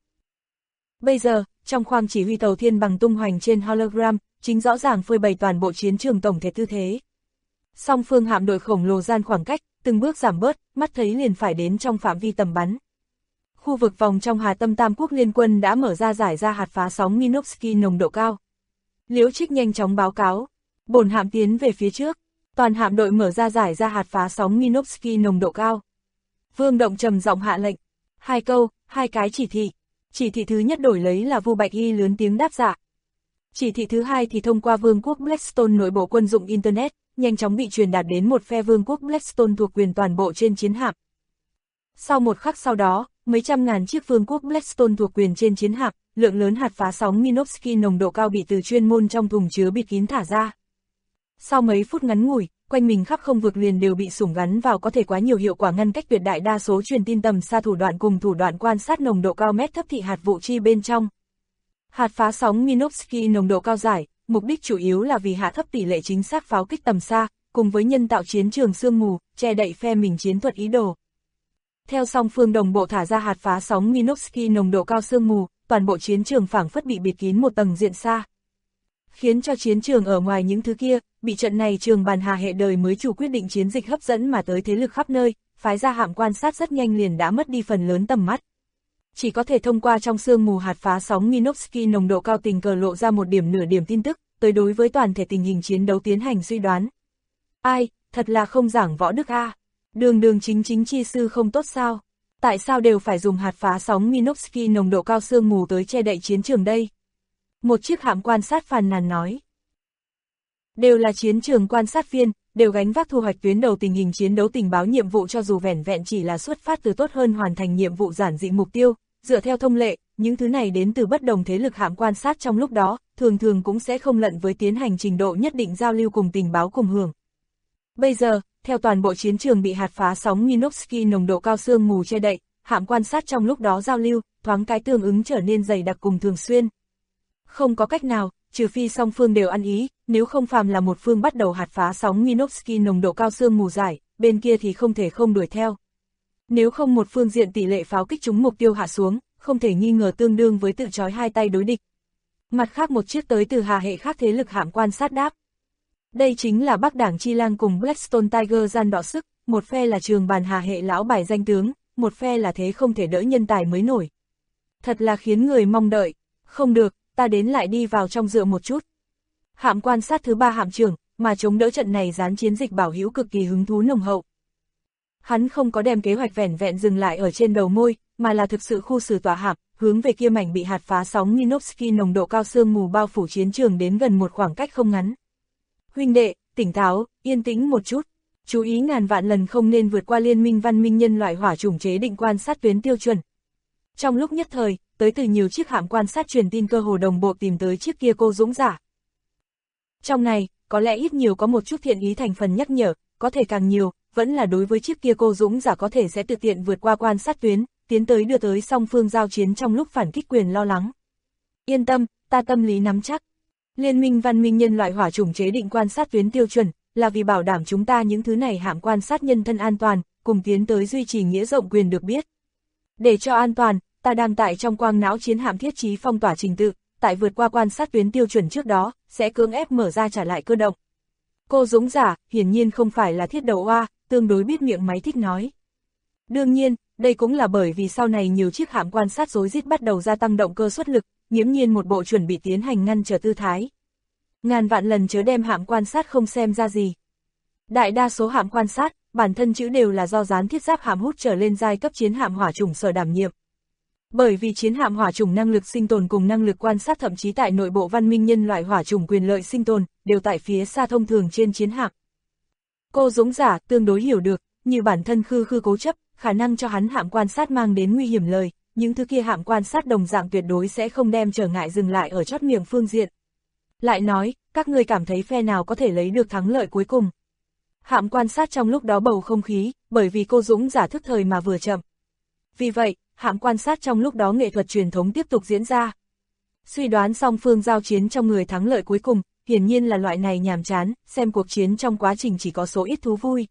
Bây giờ, trong khoang chỉ huy tàu thiên bằng tung hoành trên hologram, chính rõ ràng phơi bày toàn bộ chiến trường tổng thể tư thế. Song phương hạm đội khổng lồ gian khoảng cách, từng bước giảm bớt, mắt thấy liền phải đến trong phạm vi tầm bắn. Khu vực vòng trong Hà Tâm Tam Quốc Liên quân đã mở ra giải ra hạt phá sóng Minovsky nồng độ cao. Liễu Trích nhanh chóng báo cáo, bổn hạm tiến về phía trước, toàn hạm đội mở ra giải ra hạt phá sóng Minovsky nồng độ cao. Vương Động trầm giọng hạ lệnh, 2 câu, 2 cái chỉ thị. Chỉ thị thứ nhất đổi lấy là Vu Bạch Y lớn tiếng đáp dạ. Chỉ thị thứ hai thì thông qua Vương quốc Blackstone nội bộ quân dụng Internet, nhanh chóng bị truyền đạt đến một phe Vương quốc Blackstone thuộc quyền toàn bộ trên chiến hạm. Sau một khắc sau đó, mấy trăm ngàn chiếc Vương quốc Blackstone thuộc quyền trên chiến hạm, lượng lớn hạt phá sóng Minovsky nồng độ cao bị từ chuyên môn trong thùng chứa bịt kín thả ra. Sau mấy phút ngắn ngủi, quanh mình khắp không vực liền đều bị sủng gắn vào có thể quá nhiều hiệu quả ngăn cách tuyệt đại đa số truyền tin tầm xa thủ đoạn cùng thủ đoạn quan sát nồng độ cao mét thấp thị hạt vụ chi bên trong. Hạt phá sóng Minovsky nồng độ cao giải, mục đích chủ yếu là vì hạ thấp tỷ lệ chính xác pháo kích tầm xa, cùng với nhân tạo chiến trường sương mù, che đậy phe mình chiến thuật ý đồ. Theo song phương đồng bộ thả ra hạt phá sóng Minovsky nồng độ cao sương mù, toàn bộ chiến trường phảng phất bị bịt kín một tầng diện xa. Khiến cho chiến trường ở ngoài những thứ kia, bị trận này trường bàn Hà hệ đời mới chủ quyết định chiến dịch hấp dẫn mà tới thế lực khắp nơi, phái ra hạm quan sát rất nhanh liền đã mất đi phần lớn tầm mắt. Chỉ có thể thông qua trong sương mù hạt phá sóng Minovsky nồng độ cao tình cờ lộ ra một điểm nửa điểm tin tức, tới đối với toàn thể tình hình chiến đấu tiến hành suy đoán. Ai, thật là không giảng võ đức a. Đường chính chi sư không tốt sao? Tại sao đều phải dùng hạt phá sóng Minovsky nồng độ cao sương mù tới che đậy chiến trường đây? Một chiếc hạm quan sát phàn nàn nói. Đều là chiến trường quan sát viên, đều gánh vác thu hoạch tuyến đầu tình hình chiến đấu tình báo nhiệm vụ cho dù vẻn vẹn chỉ là xuất phát từ tốt hơn hoàn thành nhiệm vụ giản dị mục tiêu, dựa theo thông lệ, những thứ này đến từ bất đồng thế lực hạm quan sát trong lúc đó, thường cũng sẽ không lẫn với tiến hành trình độ nhất định giao lưu cùng tình báo cùng hưởng. Bây giờ, theo toàn bộ chiến trường bị hạt phá sóng Minovsky nồng độ cao sương mù che đậy, hạm quan sát trong lúc đó giao lưu, thoáng cái tương ứng trở nên dày đặc cùng thường xuyên. Không có cách nào, trừ phi song phương đều ăn ý, nếu không phàm là một phương bắt đầu hạt phá sóng Minovsky nồng độ cao sương mù giải, bên kia thì không thể không đuổi theo. Nếu không một phương diện tỷ lệ pháo kích trúng mục tiêu hạ xuống, không thể nghi ngờ tương đương với tự chói hai tay đối địch. Mặt khác một chiếc tới từ Hà hệ khác thế lực hạm quan sát đáp. Đây chính là Bắc Đảng Chi Lang cùng Blackstone Tiger gian đọ sức, một phe là trường bàn Hà hệ lão bài danh tướng, một phe là thế không thể đỡ nhân tài mới nổi. Thật là khiến người mong đợi, không được, ta đến lại đi vào trong dựa một chút. Hạm quan sát thứ 3 hạm trưởng, mà chống đỡ trận này gián chiến dịch Bảo Hữu cực kỳ hứng thú nồng hậu. Hắn không có đem kế hoạch vẻn vẹn dừng lại ở trên đầu môi, mà là thực sự khu xử tỏa hạm, hướng về kia mảnh bị hạt phá sóng Minovsky nồng độ cao sương mù bao phủ chiến trường đến gần một khoảng cách không ngắn. Huynh đệ, tỉnh táo, yên tĩnh một chút, chú ý ngàn vạn lần không nên vượt qua liên minh văn minh nhân loại hỏa chủng chế định quan sát tuyến tiêu chuẩn. Trong lúc nhất thời, tới từ nhiều chiếc hạm quan sát truyền tin cơ hồ đồng bộ tìm tới chiếc kia cô dũng giả. Trong này, có lẽ ít nhiều có một chút thiện ý thành phần nhắc nhở, có thể càng nhiều, vẫn là đối với chiếc kia cô dũng giả có thể sẽ tự tiện vượt qua quan sát tuyến, tiến tới đưa tới song phương giao chiến trong lúc phản kích quyền lo lắng. Yên tâm, ta tâm lý nắm chắc. Liên minh văn minh nhân loại hỏa chủng chế định quan sát tuyến tiêu chuẩn, là vì bảo đảm chúng ta những thứ này hạm quan sát nhân thân an toàn, cùng tiến tới duy trì nghĩa rộng quyền được biết. Để cho an toàn, ta đang tại trong quang não chiến hạm thiết trí phong tỏa trình tự, tại vượt qua quan sát tuyến tiêu chuẩn trước đó, sẽ cưỡng ép mở ra trả lại cơ động. Cô dũng giả, hiển nhiên không phải là thiết đầu oa, tương đối biết miệng máy thích nói. Đương nhiên, đây cũng là bởi vì sau này nhiều chiếc hạm quan sát rối rít bắt đầu gia tăng động cơ xuất lực, nghiễm nhiên một bộ chuẩn bị tiến hành ngăn trở tư thái. Ngàn vạn lần chớ đem hạm quan sát không xem ra gì. Đại đa số hạm quan sát, bản thân chữ đều là do gián thiết giáp hạm hút trở lên giai cấp chiến hạm hỏa chủng sở đảm nhiệm. Bởi vì chiến hạm hỏa chủng năng lực sinh tồn cùng năng lực quan sát thậm chí tại nội bộ văn minh nhân loại hỏa chủng quyền lợi sinh tồn, đều tại phía xa thông thường trên chiến hạm. Cô dũng giả tương đối hiểu được, như bản thân khư cố chấp, khả năng cho hắn hạm quan sát mang đến nguy hiểm lời, những thứ kia hạm quan sát đồng dạng tuyệt đối sẽ không đem trở ngại dừng lại ở chót miệng phương diện. Lại nói, các ngươi cảm thấy phe nào có thể lấy được thắng lợi cuối cùng. Hạm quan sát trong lúc đó bầu không khí, bởi vì cô dũng giả thức thời mà vừa chậm. Vì vậy, hãm quan sát trong lúc đó nghệ thuật truyền thống tiếp tục diễn ra. Suy đoán song phương giao chiến trong người thắng lợi cuối cùng, hiển nhiên là loại này nhàm chán, xem cuộc chiến trong quá trình chỉ có số ít thú vui.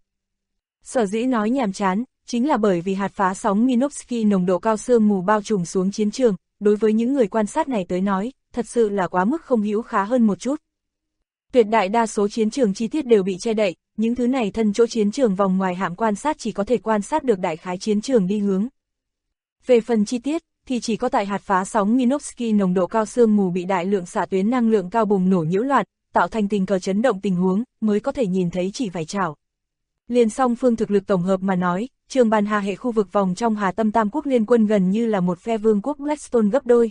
Sở dĩ nói nhàm chán, chính là bởi vì hạt phá sóng Minovsky nồng độ cao sương mù bao trùm xuống chiến trường, đối với những người quan sát này tới nói, thật sự là quá mức không hữu khá hơn một chút. Tuyệt đại đa số chiến trường chi tiết đều bị che đậy, những thứ này thân chỗ chiến trường vòng ngoài hạm quan sát chỉ có thể quan sát được đại khái chiến trường đi hướng. Về phần chi tiết, thì chỉ có tại hạt phá sóng Minovsky nồng độ cao sương mù bị đại lượng xạ tuyến năng lượng cao bùng nổ nhiễu loạn, tạo thành tình cờ chấn động tình huống, mới có thể nhìn thấy chỉ vài chảo. Liên song phương thực lực tổng hợp mà nói, trường bàn hà hệ khu vực vòng trong Hà Tâm Tam Quốc liên quân gần như là một phe vương quốc Blackstone gấp đôi.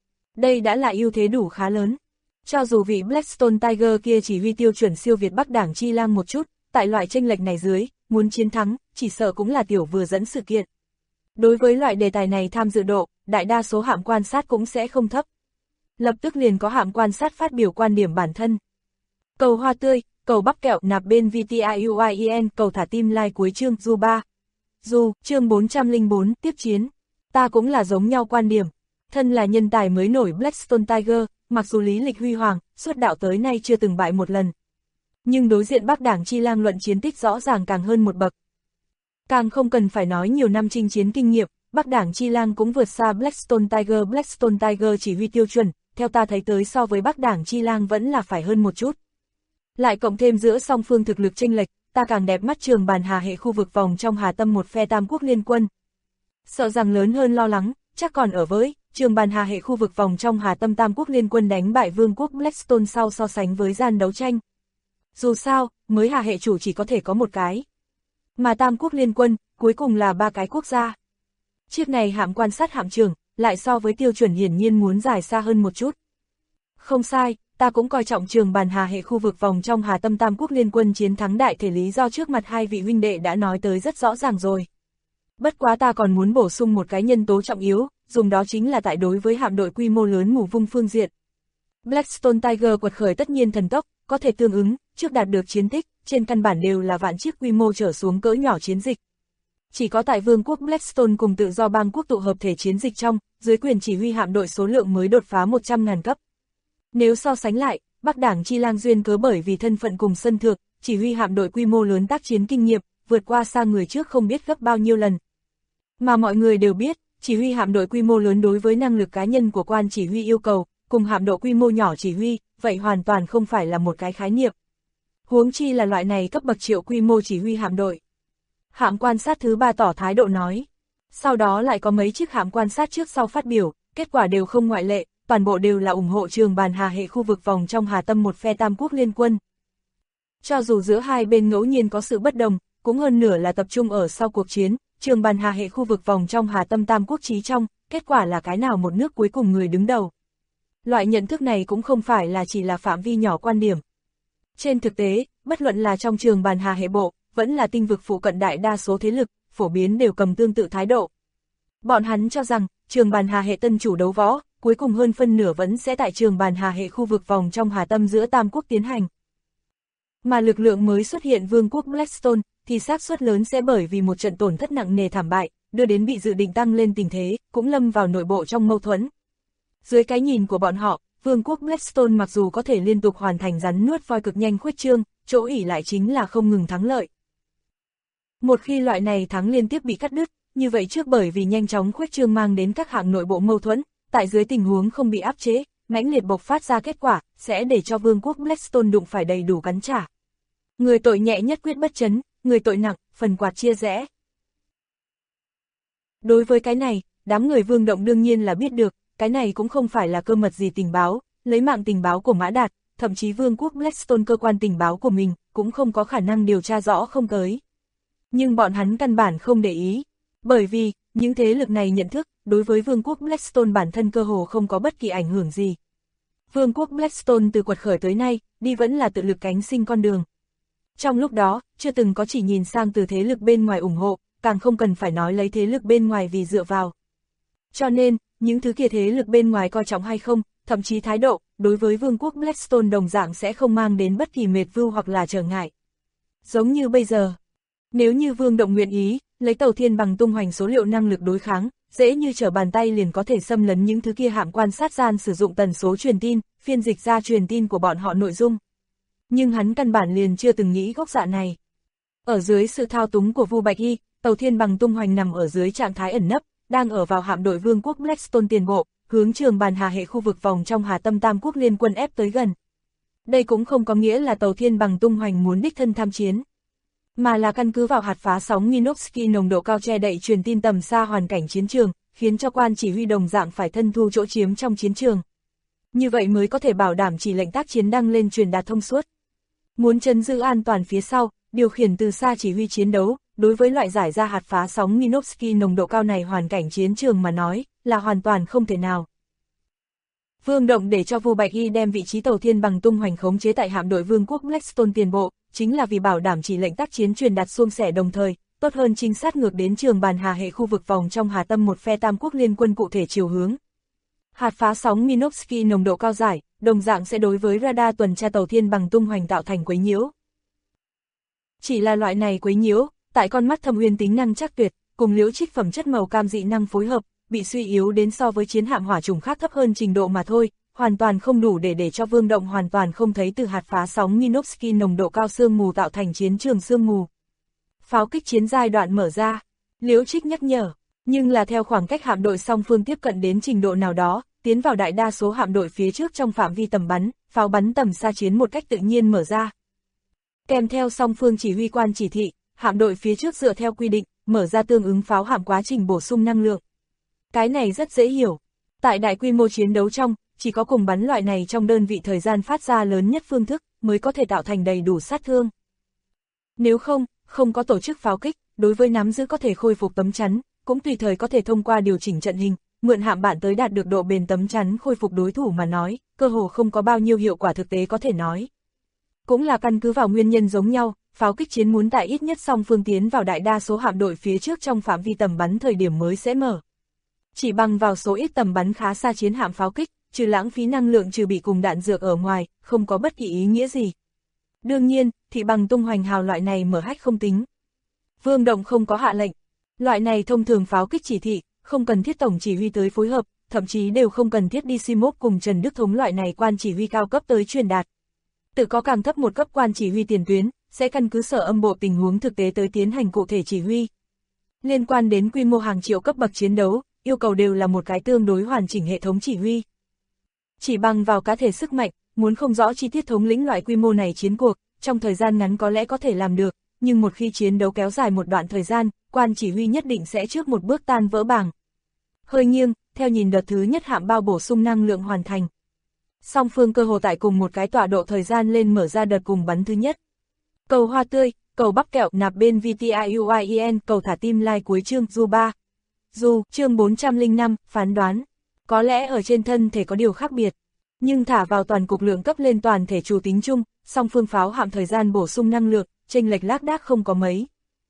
Đây đã là ưu thế đủ khá lớn. Cho dù vị Blackstone Tiger kia chỉ huy tiêu chuẩn siêu việt Bắc Đảng Chi Lang một chút, tại loại chênh lệch này dưới, muốn chiến thắng, chỉ sợ cũng là tiểu vừa dẫn sự kiện. Đối với loại đề tài này tham dự độ, đại đa số hạm quan sát cũng sẽ không thấp. Lập tức liền có hạm quan sát phát biểu quan điểm bản thân. Cầu hoa tươi, cầu bắp kẹo nạp bên VTIUIEN, cầu thả tim like cuối chương Du 3. Du, chương 404, tiếp chiến. Ta cũng là giống nhau quan điểm. Thân là nhân tài mới nổi Blackstone Tiger, mặc dù lý lịch huy hoàng, xuất đạo tới nay chưa từng bại một lần. Nhưng đối diện Bắc Đảng Chi Lang luận chiến tích rõ ràng càng hơn một bậc. Càng không cần phải nói nhiều năm chinh chiến kinh nghiệm, Bắc Đảng Chi Lang cũng vượt xa Blackstone Tiger. Blackstone Tiger chỉ huy tiêu chuẩn, theo ta thấy tới so với Bắc Đảng Chi Lang vẫn là phải hơn một chút. Lại cộng thêm giữa song phương thực lực chênh lệch, ta càng đẹp mắt trường bàn hà hệ khu vực vòng trong Hà Tâm một phe Tam Quốc liên quân. Sợ rằng lớn hơn lo lắng, chắc còn ở với trường bàn hà hệ khu vực vòng trong Hà Tâm Tam Quốc liên quân đánh bại vương quốc Blackstone sau so sánh với gian đấu tranh. Dù sao, mới hà hệ chủ chỉ có thể có một cái. Mà Tam Quốc liên quân, cuối cùng là 3 cái quốc gia. Chiếc này hạm quan sát hạm trường, lại so với tiêu chuẩn hiển nhiên muốn dài xa hơn một chút. Không sai, ta cũng coi trọng trường bàn hà hệ khu vực vòng trong Hà Tâm Tam Quốc liên quân chiến thắng đại thể lý do trước mặt hai vị huynh đệ đã nói tới rất rõ ràng rồi. Bất quá ta còn muốn bổ sung một cái nhân tố trọng yếu, dùng đó chính là tại đối với hạm đội quy mô lớn mù vung phương diện. Blackstone Tiger quật khởi tất nhiên thần tốc, có thể tương ứng, trước đạt được chiến tích, trên căn bản đều là vạn chiếc quy mô trở xuống cỡ nhỏ chiến dịch. Chỉ có tại vương quốc Blackstone cùng tự do bang quốc tụ hợp thể chiến dịch trong, dưới quyền chỉ huy hạm đội số lượng mới đột phá 100.000 cấp. Nếu so sánh lại, Bắc Đảng Chi Lang duyên cớ bởi vì thân phận cùng sân thượng, chỉ huy hạm đội quy mô lớn tác chiến kinh nghiệm, vượt qua xa người trước không biết gấp bao nhiêu lần. Mà mọi người đều biết, chỉ huy hạm đội quy mô lớn đối với năng lực cá nhân của quan chỉ huy yêu cầu, cùng hạm đội quy mô nhỏ chỉ huy, vậy hoàn toàn không phải là một cái khái niệm. Huống chi là loại này cấp bậc triệu quy mô chỉ huy hạm đội. Hạm quan sát thứ 3 tỏ thái độ nói. Sau đó lại có mấy chiếc hạm quan sát trước sau phát biểu, kết quả đều không ngoại lệ, toàn bộ đều là ủng hộ trường bàn hà hệ khu vực vòng trong Hà Tâm một phe Tam Quốc liên quân. Cho dù giữa hai bên ngẫu nhiên có sự bất đồng, cũng hơn nửa là tập trung ở sau cuộc chiến, trường bàn hà hệ khu vực vòng trong Hà Tâm Tam Quốc chí trong, kết quả là cái nào một nước cuối cùng người đứng đầu. Loại nhận thức này cũng không phải là chỉ là phạm vi nhỏ quan điểm. Trên thực tế, bất luận là trong trường bàn hà hệ bộ, vẫn là tinh vực phụ cận đại đa số thế lực, phổ biến đều cầm tương tự thái độ. Bọn hắn cho rằng, trường bàn hà hệ tân chủ đấu võ, cuối cùng hơn phân nửa vẫn sẽ tại trường bàn hà hệ khu vực vòng trong Hà Tâm giữa Tam Quốc tiến hành. Mà lực lượng mới xuất hiện vương quốc Blackstone, thì xác suất lớn sẽ bởi vì một trận tổn thất nặng nề thảm bại, đưa đến bị dự định tăng lên tình thế, cũng lâm vào nội bộ trong mâu thuẫn. Dưới cái nhìn của bọn họ, vương quốc Blackstone mặc dù có thể liên tục hoàn thành rắn nuốt voi cực nhanh khuếch trương, chỗ ỷ lại chính là không ngừng thắng lợi. Một khi loại này thắng liên tiếp bị cắt đứt, như vậy trước bởi vì nhanh chóng khuếch trương mang đến các hạng nội bộ mâu thuẫn, tại dưới tình huống không bị áp chế, mãnh liệt bộc phát ra kết quả, sẽ để cho vương quốc Blackstone đụng phải đầy đủ cắn trả. Người tội nhẹ nhất quyết bất chấn, người tội nặng, phần quạt chia rẽ. Đối với cái này, đám người Vương Động đương nhiên là biết được, cái này cũng không phải là cơ mật gì tình báo, lấy mạng tình báo của Mã Đạt, thậm chí vương quốc Blackstone cơ quan tình báo của mình, cũng không có khả năng điều tra rõ không tới. Nhưng bọn hắn căn bản không để ý, bởi vì, những thế lực này nhận thức, đối với vương quốc Blackstone bản thân cơ hồ không có bất kỳ ảnh hưởng gì. Vương quốc Blackstone từ quật khởi tới nay, đi vẫn là tự lực cánh sinh con đường. Trong lúc đó, chưa từng có chỉ nhìn sang từ thế lực bên ngoài ủng hộ, càng không cần phải nói lấy thế lực bên ngoài vì dựa vào. Cho nên, những thứ kia thế lực bên ngoài coi trọng hay không, thậm chí thái độ, đối với vương quốc Blackstone đồng dạng sẽ không mang đến bất kỳ mệt vưu hoặc là trở ngại. Giống như bây giờ, Nếu như Vương Động nguyện ý, lấy tàu thiên bằng tung hoành số liệu năng lực đối kháng, dễ như trở bàn tay liền có thể xâm lấn những thứ kia hạm quan sát gian sử dụng tần số truyền tin, phiên dịch ra truyền tin của bọn họ nội dung. Nhưng hắn căn bản liền chưa từng nghĩ gốc dạ này. Ở dưới sự thao túng của Vu Bạch Y, tàu thiên bằng tung hoành nằm ở dưới trạng thái ẩn nấp, đang ở vào hạm đội Vương quốc Blackstone tiền bộ, hướng Trường Bàn Hà hệ khu vực vòng trong Hà Tâm Tam quốc liên quân ép tới gần. Đây cũng không có nghĩa là tàu thiên bằng tung hoành muốn đích thân tham chiến, mà là căn cứ vào hạt phá sóng Minovsky nồng độ cao che đậy truyền tin tầm xa hoàn cảnh chiến trường, khiến cho quan chỉ huy đồng dạng phải thân thu chỗ chiếm trong chiến trường. Như vậy mới có thể bảo đảm chỉ lệnh tác chiến đăng lên truyền đạt thông suốt. Muốn trấn giữ an toàn phía sau, điều khiển từ xa chỉ huy chiến đấu, đối với loại giải ra hạt phá sóng Minovsky nồng độ cao này hoàn cảnh chiến trường mà nói, là hoàn toàn không thể nào. Vương Động để cho Vu Bạch Y đem vị trí tàu thiên bằng tung hoành khống chế tại hạm đội Vương quốc Blackstone tiền bộ, chính là vì bảo đảm chỉ lệnh tác chiến truyền đạt suôn sẻ đồng thời, tốt hơn trinh sát ngược đến Trường Bàn Hà hệ khu vực vòng trong Hà Tâm một phe tam quốc liên quân cụ thể chiều hướng. Hạt phá sóng Minovsky nồng độ cao giải, đồng dạng sẽ đối với radar tuần tra tàu thiên bằng tung hoành tạo thành quấy nhiễu. Chỉ là loại này quấy nhiễu, tại con mắt Thâm Uyên tính năng chắc tuyệt, cùng liễu trích phẩm chất màu cam dị năng phối hợp, bị suy yếu đến so với chiến hạm hỏa trùng khác thấp hơn trình độ mà thôi, hoàn toàn không đủ để cho Vương Động hoàn toàn không thấy từ hạt phá sóng Minovsky nồng độ cao sương mù tạo thành chiến trường sương mù. Pháo kích chiến giai đoạn mở ra, liễu trích nhắc nhở, nhưng là theo khoảng cách hạm đội song phương tiếp cận đến trình độ nào đó, tiến vào đại đa số hạm đội phía trước trong phạm vi tầm bắn, pháo bắn tầm xa chiến một cách tự nhiên mở ra. Kèm theo song phương chỉ huy quan chỉ thị, hạm đội phía trước dựa theo quy định, mở ra tương ứng pháo hạm quá trình bổ sung năng lượng. Cái này rất dễ hiểu. Tại đại quy mô chiến đấu trong, chỉ có cùng bắn loại này trong đơn vị thời gian phát ra lớn nhất phương thức, mới có thể tạo thành đầy đủ sát thương. Nếu không có tổ chức pháo kích, đối với nắm giữ có thể khôi phục tấm chắn, cũng tùy thời có thể thông qua điều chỉnh trận hình, mượn hạm bạn tới đạt được độ bền tấm chắn khôi phục đối thủ mà nói, cơ hồ không có bao nhiêu hiệu quả thực tế có thể nói. Cũng là căn cứ vào nguyên nhân giống nhau, pháo kích chiến muốn tại ít nhất song phương tiến vào đại đa số hạm đội phía trước trong phạm vi tầm bắn thời điểm mới sẽ mở. Chỉ bằng vào số ít tầm bắn khá xa chiến hạm pháo kích, trừ lãng phí năng lượng trừ bị cùng đạn dược ở ngoài, không có bất kỳ ý nghĩa gì. Đương nhiên, thị bằng tung hoành hào loại này mở hách không tính. Vương Động không có hạ lệnh. Loại này thông thường pháo kích chỉ thị, không cần thiết tổng chỉ huy tới phối hợp, thậm chí đều không cần thiết đi Simov cùng Trần Đức Thống loại này quan chỉ huy cao cấp tới truyền đạt. Tự có càng thấp một cấp quan chỉ huy tiền tuyến, sẽ căn cứ sở âm bộ tình huống thực tế tới tiến hành cụ thể chỉ huy. Liên quan đến quy mô hàng triệu cấp bậc chiến đấu, yêu cầu đều là một cái tương đối hoàn chỉnh hệ thống chỉ huy. Chỉ bằng vào cá thể sức mạnh, muốn không rõ chi tiết thống lĩnh loại quy mô này chiến cuộc, trong thời gian ngắn có lẽ có thể làm được, nhưng một khi chiến đấu kéo dài một đoạn thời gian, quan chỉ huy nhất định sẽ trước một bước tan vỡ bảng. Hơi nghiêng, theo nhìn đợt thứ nhất hạm bao bổ sung năng lượng hoàn thành. Song phương cơ hồ tại cùng một cái tọa độ thời gian lên mở ra đợt cùng bắn thứ nhất. Cầu hoa tươi, cầu bắp kẹo nạp bên VTIUIEN, cầu thả tim like cuối chương Du 3. Dù, chương 405, phán đoán. Có lẽ ở trên thân thể có điều khác biệt, nhưng thả vào toàn cục lượng cấp lên toàn thể chủ tính chung, song phương pháo hạm thời gian bổ sung năng lượng, chênh lệch lác đác không có mấy.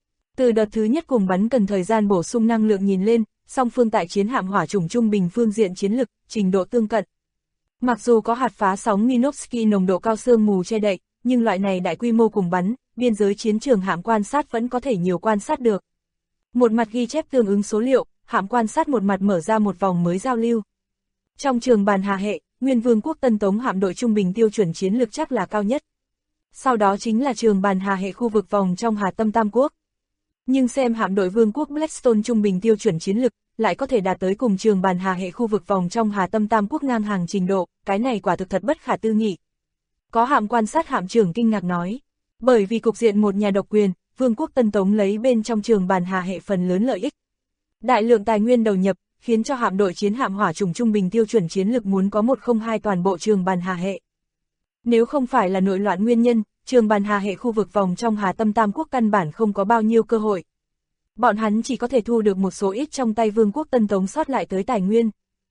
Từ đợt thứ nhất cùng bắn cần thời gian bổ sung năng lượng nhìn lên, song phương tại chiến hạm hỏa chủng trung bình phương diện chiến lực, trình độ tương cận. Mặc dù có hạt phá sóng Minovsky nồng độ cao sương mù che đậy, nhưng loại này đại quy mô cùng bắn, biên giới chiến trường hạm quan sát vẫn có thể nhiều quan sát được. Một mặt ghi chép tương ứng số liệu, hạm quan sát một mặt mở ra một vòng mới giao lưu. Trong Trường Bàn Hà hệ, Nguyên Vương quốc Tân Tống hạm đội trung bình tiêu chuẩn chiến lược chắc là cao nhất. Sau đó chính là Trường Bàn Hà hệ khu vực vòng trong Hà Tâm Tam quốc. Nhưng xem hạm đội Vương quốc Blackstone trung bình tiêu chuẩn chiến lược, lại có thể đạt tới cùng Trường Bàn Hà hệ khu vực vòng trong Hà Tâm Tam quốc ngang hàng trình độ, cái này quả thực thật bất khả tư nghị. Có hạm quan sát hạm trưởng kinh ngạc nói, bởi vì cục diện một nhà độc quyền, Vương quốc Tân Tống lấy bên trong Trường Bàn Hà hệ phần lớn lợi ích. Đại lượng tài nguyên đầu nhập, khiến cho hạm đội chiến hạm hỏa chủng trung bình tiêu chuẩn chiến lực muốn có 102 toàn bộ Trường Bàn Hà hệ. Nếu không phải là nội loạn nguyên nhân, Trường Bàn Hà hệ khu vực vòng trong Hà Tâm Tam quốc căn bản không có bao nhiêu cơ hội. Bọn hắn chỉ có thể thu được một số ít trong tay Vương quốc Tân Tống sót lại tới tài nguyên.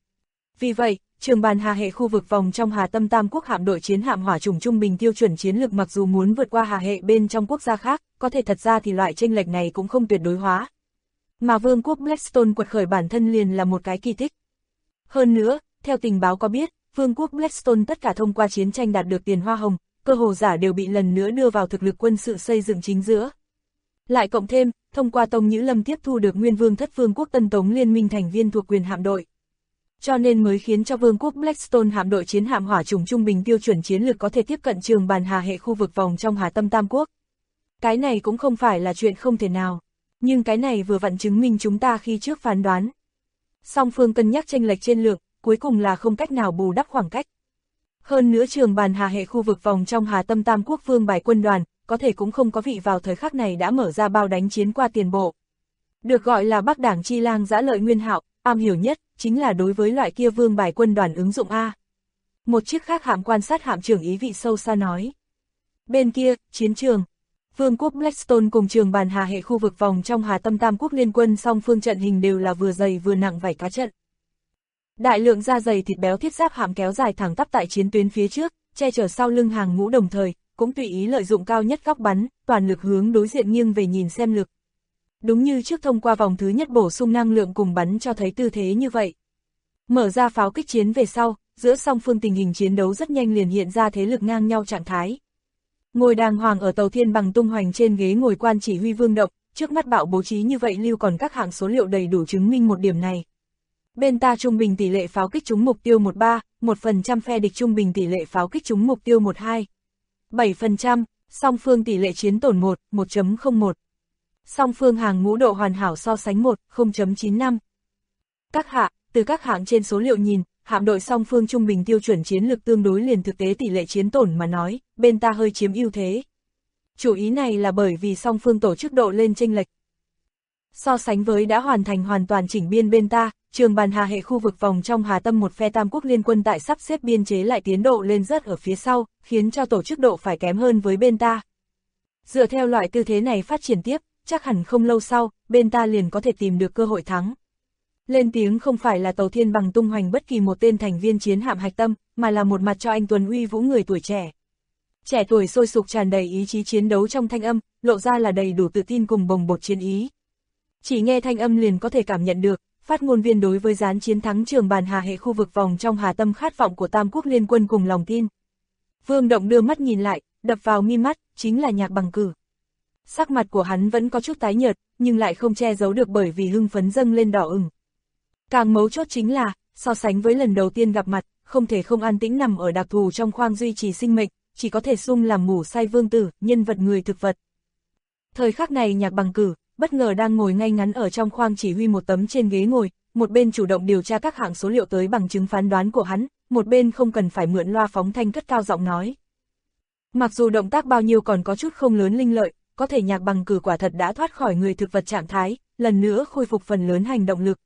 Vì vậy, Trường Bàn Hà hệ khu vực vòng trong Hà Tâm Tam quốc hạm đội chiến hạm hỏa chủng trung bình tiêu chuẩn chiến lực mặc dù muốn vượt qua Hà hệ bên trong quốc gia khác, có thể thật ra thì loại chênh lệch này cũng không tuyệt đối hóa. Mà Vương quốc Blackstone quật khởi bản thân liền là một cái kỳ tích. Hơn nữa, theo tình báo có biết, Vương quốc Blackstone tất cả thông qua chiến tranh đạt được tiền hoa hồng, cơ hồ giả đều bị lần nữa đưa vào thực lực quân sự xây dựng chính giữa. Lại cộng thêm, thông qua Tông Nhữ Lâm tiếp thu được Nguyên Vương Thất Vương quốc Tân Tống liên minh thành viên thuộc quyền hạm đội. Cho nên mới khiến cho Vương quốc Blackstone hạm đội chiến hạm hỏa trùng trung bình tiêu chuẩn chiến lược có thể tiếp cận Trường Bàn Hà hệ khu vực vòng trong Hà Tâm Tam Quốc. Cái này cũng không phải là chuyện không thể nào, nhưng cái này vừa vặn chứng minh chúng ta khi trước phán đoán. Song phương cân nhắc chênh lệch trên lượng, cuối cùng là không cách nào bù đắp khoảng cách. Hơn nữa Trường Bàn Hà hệ khu vực vòng trong Hà Tâm Tam Quốc vương bài quân đoàn, có thể cũng không có vị vào thời khắc này đã mở ra bao đánh chiến qua tiền bộ. Được gọi là Bắc Đảng Chi Lang Dã Lợi Nguyên Hạo, am hiểu nhất, chính là đối với loại kia vương bài quân đoàn ứng dụng A. Một chiếc khác hạm quan sát hạm trưởng ý vị sâu xa nói. Bên kia, chiến trường. Vương quốc Blackstone cùng Trường Bàn Hà hệ khu vực vòng trong Hà Tâm Tam Quốc liên quân song phương trận hình đều là vừa dày vừa nặng vảy cá trận. Đại lượng da dày thịt béo thiết giáp hạm kéo dài thẳng tắp tại chiến tuyến phía trước, che chở sau lưng hàng ngũ đồng thời, cũng tùy ý lợi dụng cao nhất góc bắn, toàn lực hướng đối diện nghiêng về nhìn xem lực. Đúng như trước thông qua vòng thứ nhất bổ sung năng lượng cùng bắn cho thấy tư thế như vậy. Mở ra pháo kích chiến về sau, giữa song phương tình hình chiến đấu rất nhanh liền hiện ra thế lực ngang nhau trạng thái. Ngồi đàng hoàng ở tàu thiên bằng tung hoành trên ghế ngồi quan chỉ huy Vương Động, trước mắt bạo bố trí như vậy lưu còn các hạng số liệu đầy đủ chứng minh một điểm này. Bên ta trung bình tỷ lệ pháo kích trúng mục tiêu 13, 1% phe địch trung bình tỷ lệ pháo kích trúng mục tiêu 12, 7%, song phương tỷ lệ chiến tổn 1, 1.01. Song phương hàng ngũ độ hoàn hảo so sánh 1, 0.95. Từ các hạng trên số liệu nhìn, hạm đội song phương trung bình tiêu chuẩn chiến lược tương đối liền thực tế tỷ lệ chiến tổn mà nói, bên ta hơi chiếm ưu thế. Chủ ý này là bởi vì song phương tổ chức độ lên chênh lệch. So sánh với đã hoàn thành hoàn toàn chỉnh biên bên ta, Trường Bàn Hà hệ khu vực vòng trong Hà Tâm một phe tam quốc liên quân tại sắp xếp biên chế lại tiến độ lên rất ở phía sau, khiến cho tổ chức độ phải kém hơn với bên ta. Dựa theo loại tư thế này phát triển tiếp, chắc hẳn không lâu sau, bên ta liền có thể tìm được cơ hội thắng. Lên tiếng không phải là tàu thiên bằng tung hoành bất kỳ một tên thành viên chiến hạm hạch tâm, mà là một mặt cho anh tuấn uy vũ người tuổi trẻ. Trẻ tuổi sôi sục tràn đầy ý chí chiến đấu trong thanh âm, lộ ra là đầy đủ tự tin cùng bồng bột chiến ý. Chỉ nghe thanh âm liền có thể cảm nhận được, phát ngôn viên đối với gián chiến thắng Trường Bàn Hà hệ khu vực vòng trong Hà Tâm khát vọng của Tam Quốc liên quân cùng lòng tin. Vương Động đưa mắt nhìn lại, đập vào mi mắt, chính là Nhạc Bằng Cử. Sắc mặt của hắn vẫn có chút tái nhợt, nhưng lại không che giấu được bởi vì hưng phấn dâng lên đỏ ửng. Càng mấu chốt chính là, so sánh với lần đầu tiên gặp mặt, không thể không an tĩnh nằm ở đặc thù trong khoang duy trì sinh mệnh, chỉ có thể sung làm ngủ say vương tử, nhân vật người thực vật. Thời khắc này Nhạc Bằng Cử, bất ngờ đang ngồi ngay ngắn ở trong khoang chỉ huy một tấm trên ghế ngồi, một bên chủ động điều tra các hạng số liệu tới bằng chứng phán đoán của hắn, một bên không cần phải mượn loa phóng thanh cất cao giọng nói. Mặc dù động tác bao nhiêu còn có chút không lớn linh lợi, có thể Nhạc Bằng Cử quả thật đã thoát khỏi người thực vật trạng thái, lần nữa khôi phục phần lớn hành động lực.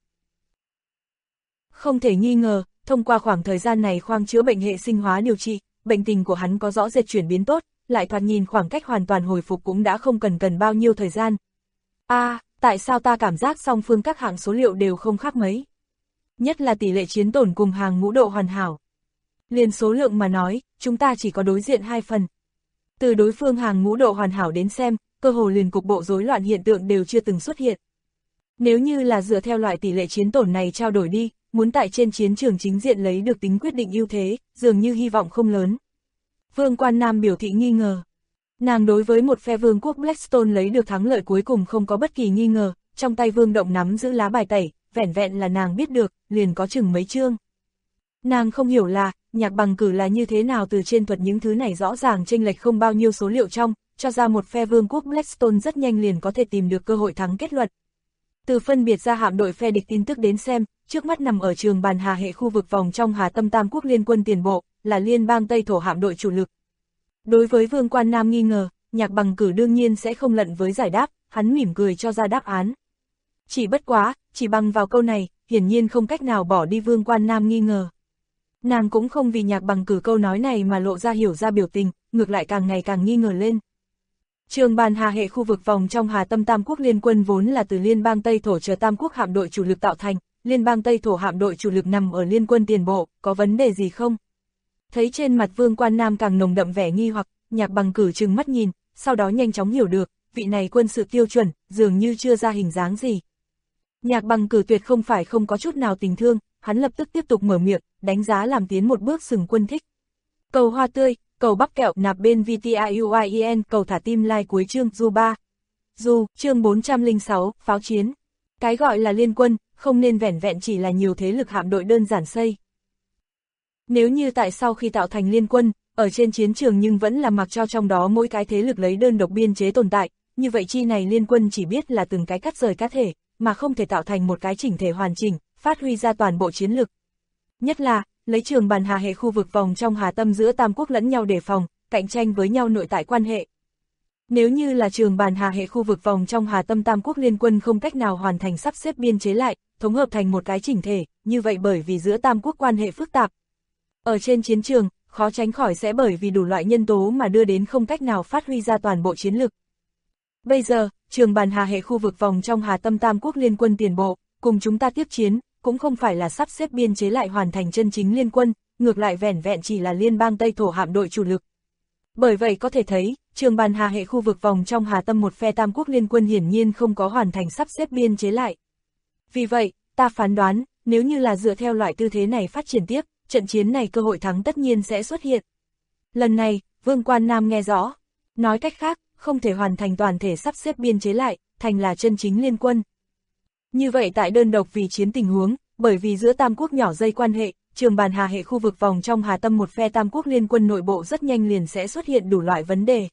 Không thể nghi ngờ, thông qua khoảng thời gian này khoang chữa bệnh hệ sinh hóa điều trị, bệnh tình của hắn có rõ rệt chuyển biến tốt, lại thoạt nhìn khoảng cách hoàn toàn hồi phục cũng đã không cần bao nhiêu thời gian. Tại sao ta cảm giác song phương các hạng số liệu đều không khác mấy? Nhất là tỷ lệ chiến tổn cùng hàng ngũ độ hoàn hảo. Liền số lượng mà nói, chúng ta chỉ có đối diện 2 phần. Từ đối phương hàng ngũ độ hoàn hảo đến xem, cơ hồ liền cục bộ rối loạn hiện tượng đều chưa từng xuất hiện. Nếu như là dựa theo loại tỷ lệ chiến tổn này trao đổi đi, muốn tại trên chiến trường chính diện lấy được tính quyết định ưu thế, dường như hy vọng không lớn. Vương Quan Nam biểu thị nghi ngờ. Nàng đối với một phe vương quốc Blackstone lấy được thắng lợi cuối cùng không có bất kỳ nghi ngờ, trong tay Vương Động nắm giữ lá bài tẩy, vẻn vẹn là nàng biết được, liền có chừng mấy chương. Nàng không hiểu là, Nhạc Bằng Cử là như thế nào từ trên thuật những thứ này rõ ràng chênh lệch không bao nhiêu số liệu trong, cho ra một phe vương quốc Blackstone rất nhanh liền có thể tìm được cơ hội thắng kết luận. Từ phân biệt ra hạm đội phe địch tin tức đến xem, trước mắt nằm ở Trường Bàn Hà hệ khu vực vòng trong Hà Tâm Tam Quốc liên quân tiền bộ, là liên bang Tây Thổ hạm đội chủ lực. Đối với Vương Quan Nam nghi ngờ, Nhạc Bằng Cử đương nhiên sẽ không lận với giải đáp, hắn mỉm cười cho ra đáp án. Chỉ bất quá, chỉ bằng vào câu này, hiển nhiên không cách nào bỏ đi Vương Quan Nam nghi ngờ. Nàng cũng không vì Nhạc Bằng Cử câu nói này mà lộ ra hiểu ra biểu tình, ngược lại càng ngày càng nghi ngờ lên. Trường Bàn Hà hệ khu vực vòng trong Hà Tâm Tam Quốc liên quân vốn là từ liên bang Tây Thổ chờ Tam Quốc hạm đội chủ lực tạo thành, liên bang Tây Thổ hạm đội chủ lực nằm ở liên quân tiền bộ, có vấn đề gì không? Thấy trên mặt Vương Quan Nam càng nồng đậm vẻ nghi hoặc, Nhạc Bằng Cử trừng mắt nhìn, sau đó nhanh chóng hiểu được, vị này quân sự tiêu chuẩn, dường như chưa ra hình dáng gì. Nhạc Bằng Cử tuyệt không phải không có chút nào tình thương, hắn lập tức tiếp tục mở miệng, đánh giá làm tiến một bước sừng quân thích. Cầu hoa tươi, cầu bắp kẹo nạp bên VTIUIEN, cầu thả tim like cuối chương du 3. Chương 406, pháo chiến. Cái gọi là liên quân, không nên vẻn vẹn chỉ là nhiều thế lực hạm đội đơn giản xây. Nếu như tại sau khi tạo thành liên quân, ở trên chiến trường nhưng vẫn là mặc cho trong đó mỗi cái thế lực lấy đơn độc biên chế tồn tại, như vậy chi này liên quân chỉ biết là từng cái cắt rời cá thể, mà không thể tạo thành một cái chỉnh thể hoàn chỉnh, phát huy ra toàn bộ chiến lực. Nhất là, lấy Trường Bàn Hà hệ khu vực vòng trong Hà Tâm giữa tam quốc lẫn nhau đề phòng, cạnh tranh với nhau nội tại quan hệ. Nếu như là Trường Bàn Hà hệ khu vực vòng trong Hà Tâm tam quốc liên quân không cách nào hoàn thành sắp xếp biên chế lại, thống hợp thành một cái chỉnh thể, như vậy bởi vì giữa tam quốc quan hệ phức tạp. Ở trên chiến trường, khó tránh khỏi sẽ bởi vì đủ loại nhân tố mà đưa đến không cách nào phát huy ra toàn bộ chiến lực. Bây giờ, Trường Bàn Hà hệ khu vực vòng trong Hà Tâm tam quốc liên quân tiền bộ, cùng chúng ta tiếp chiến, cũng không phải là sắp xếp biên chế lại hoàn thành chân chính liên quân, ngược lại vẻn vẹn chỉ là liên bang Tây Thổ hạm đội chủ lực. Bởi vậy có thể thấy, Trường Bàn Hà hệ khu vực vòng trong Hà Tâm một phe tam quốc liên quân hiển nhiên không có hoàn thành sắp xếp biên chế lại. Vì vậy, ta phán đoán, nếu như là dựa theo loại tư thế này phát triển tiếp, trận chiến này cơ hội thắng tất nhiên sẽ xuất hiện. Lần này, Vương Quan Nam nghe rõ. Nói cách khác, không thể hoàn thành toàn thể sắp xếp biên chế lại, thành là chân chính liên quân. Như vậy tại đơn độc vì chiến tình huống, bởi vì giữa tam quốc nhỏ dây quan hệ, Trường Bàn Hà hệ khu vực vòng trong Hà Tâm một phe tam quốc liên quân nội bộ rất nhanh liền sẽ xuất hiện đủ loại vấn đề.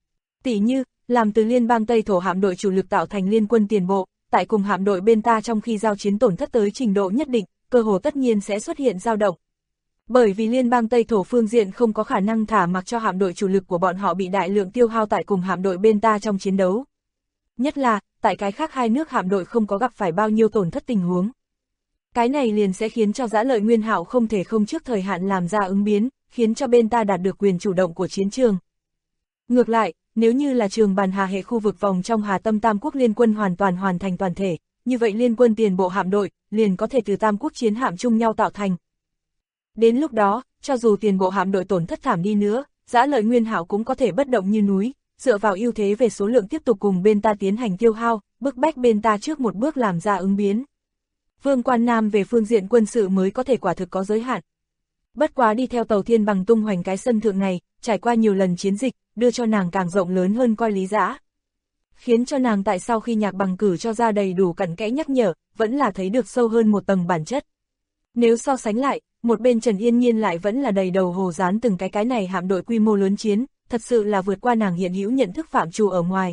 Tỷ như, làm từ liên bang Tây Thổ hạm đội chủ lực tạo thành liên quân tiền bộ, tại cùng hạm đội bên ta trong khi giao chiến tổn thất tới trình độ nhất định, cơ hồ tất nhiên sẽ xuất hiện dao động. Bởi vì liên bang Tây Thổ phương diện không có khả năng thả mặc cho hạm đội chủ lực của bọn họ bị đại lượng tiêu hao tại cùng hạm đội bên ta trong chiến đấu. Nhất là, tại cái khác hai nước hạm đội không có gặp phải bao nhiêu tổn thất tình huống. Cái này liền sẽ khiến cho Dã Lợi Nguyên Hạo không thể không trước thời hạn làm ra ứng biến, khiến cho bên ta đạt được quyền chủ động của chiến trường. Ngược lại, nếu như là Trường Bàn Hà hệ khu vực vòng trong Hà Tâm tam quốc liên quân hoàn toàn hoàn thành toàn thể, như vậy liên quân tiền bộ hạm đội liền có thể từ tam quốc chiến hạm chung nhau tạo thành. Đến lúc đó, cho dù tiền bộ hạm đội tổn thất thảm đi nữa, Dã Lợi Nguyên Hạo cũng có thể bất động như núi, dựa vào ưu thế về số lượng tiếp tục cùng bên ta tiến hành tiêu hao, bức bách bên ta trước một bước làm ra ứng biến. Vương Quan Nam về phương diện quân sự mới có thể quả thực có giới hạn. Bất quá đi theo Tàu Thiên Bằng tung hoành cái sân thượng này, trải qua nhiều lần chiến dịch, đưa cho nàng càng rộng lớn hơn coi lý dã. Khiến cho nàng tại sau khi Nhạc Bằng cử cho ra đầy đủ cặn kẽ nhắc nhở, vẫn là thấy được sâu hơn một tầng bản chất. Nếu so sánh lại, một bên Trần Yên Nhiên lại vẫn là đầy đầu hồ dán từng cái này hạm đội quy mô lớn chiến, thật sự là vượt qua nàng hiện hữu nhận thức phạm trù ở ngoài.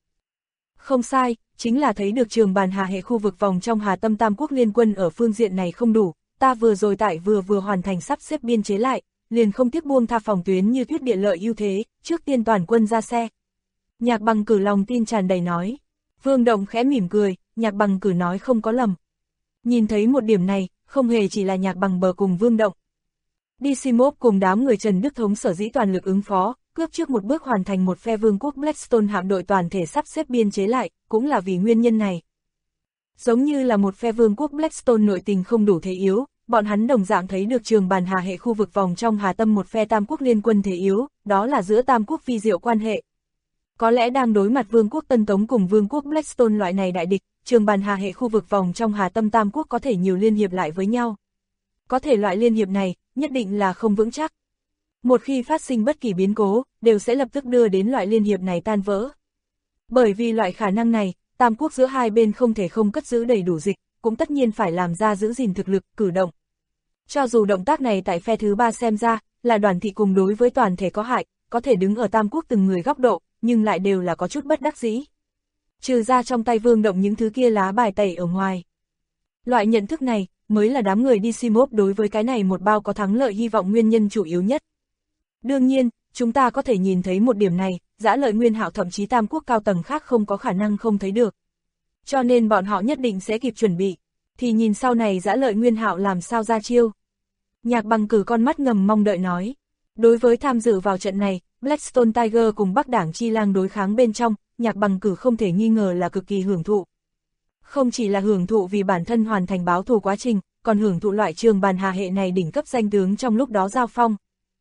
Không sai, chính là thấy được Trường Bàn Hà hệ khu vực vòng trong Hà Tâm tam quốc liên quân ở phương diện này không đủ, ta vừa rồi tại vừa hoàn thành sắp xếp biên chế lại, liền không tiếc buông tha phòng tuyến như thuyết địa lợi ưu thế, trước tiên toàn quân ra xe. Nhạc Bằng cử lòng tin tràn đầy nói. Vương Động khẽ mỉm cười, Nhạc Bằng cử nói không có lầm. Nhìn thấy một điểm này, không hề chỉ là Nhạc Bằng bờ cùng Vương Động. Dysimov cùng đám người Trần Đức Thống sở dĩ toàn lực ứng phó, cướp trước một bước hoàn thành một phe vương quốc Blackstone hạm đội toàn thể sắp xếp biên chế lại, cũng là vì nguyên nhân này. Giống như là một phe vương quốc Blackstone nội tình không đủ thế yếu, bọn hắn đồng dạng thấy được Trường Bàn Hà hệ khu vực vòng trong Hà Tâm một phe tam quốc liên quân thế yếu, đó là giữa tam quốc vi diệu quan hệ. Có lẽ đang đối mặt vương quốc Tân Tống cùng vương quốc Blackstone loại này đại địch, Trường Bàn Hà hệ khu vực vòng trong Hà Tâm tam quốc có thể nhiều liên hiệp lại với nhau. Có thể loại liên hiệp này, nhất định là không vững chắc. Một khi phát sinh bất kỳ biến cố, đều sẽ lập tức đưa đến loại liên hiệp này tan vỡ. Bởi vì loại khả năng này, tam quốc giữa hai bên không thể không cất giữ đầy đủ dịch, cũng tất nhiên phải làm ra giữ gìn thực lực, cử động. Cho dù động tác này tại phe thứ ba xem ra, là đoàn thị cùng đối với toàn thể có hại, có thể đứng ở tam quốc từng người góc độ, nhưng lại đều là có chút bất đắc dĩ. Trừ ra trong tay Vương Động những thứ kia lá bài tẩy ở ngoài. Loại nhận thức này, mới là đám người Dysimov đối với cái này một bao có thắng lợi hy vọng nguyên nhân chủ yếu nhất. Đương nhiên, chúng ta có thể nhìn thấy một điểm này, Dã Lợi Nguyên Hạo thậm chí tam quốc cao tầng khác không có khả năng không thấy được. Cho nên bọn họ nhất định sẽ kịp chuẩn bị, thì nhìn sau này Dã Lợi Nguyên Hạo làm sao ra chiêu. Nhạc Bằng cử con mắt ngầm mong đợi nói. Đối với tham dự vào trận này, Blackstone Tiger cùng Bắc Đảng Chi Lang đối kháng bên trong, Nhạc Bằng cử không thể nghi ngờ là cực kỳ hưởng thụ. Không chỉ là hưởng thụ vì bản thân hoàn thành báo thù quá trình, còn hưởng thụ loại Trường Bàn Hà hệ này đỉnh cấp danh tướng trong lúc đó giao phong.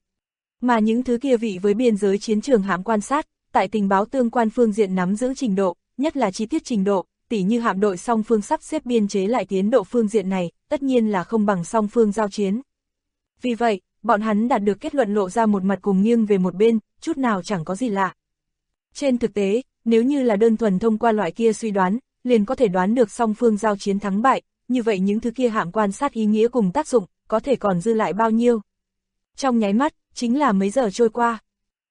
Mà những thứ kia vị với biên giới chiến trường hạm quan sát, tại tình báo tương quan phương diện nắm giữ trình độ, nhất là chi tiết trình độ, tỉ như hạm đội song phương sắp xếp biên chế lại tiến độ phương diện này, tất nhiên là không bằng song phương giao chiến. Vì vậy, bọn hắn đạt được kết luận lộ ra một mặt cùng nghiêng về một bên, chút nào chẳng có gì lạ. Trên thực tế, nếu như là đơn thuần thông qua loại kia suy đoán, liền có thể đoán được song phương giao chiến thắng bại, như vậy những thứ kia hạm quan sát ý nghĩa cùng tác dụng, có thể còn dư lại bao nhiêu. Trong nháy mắt, chính là mấy giờ trôi qua.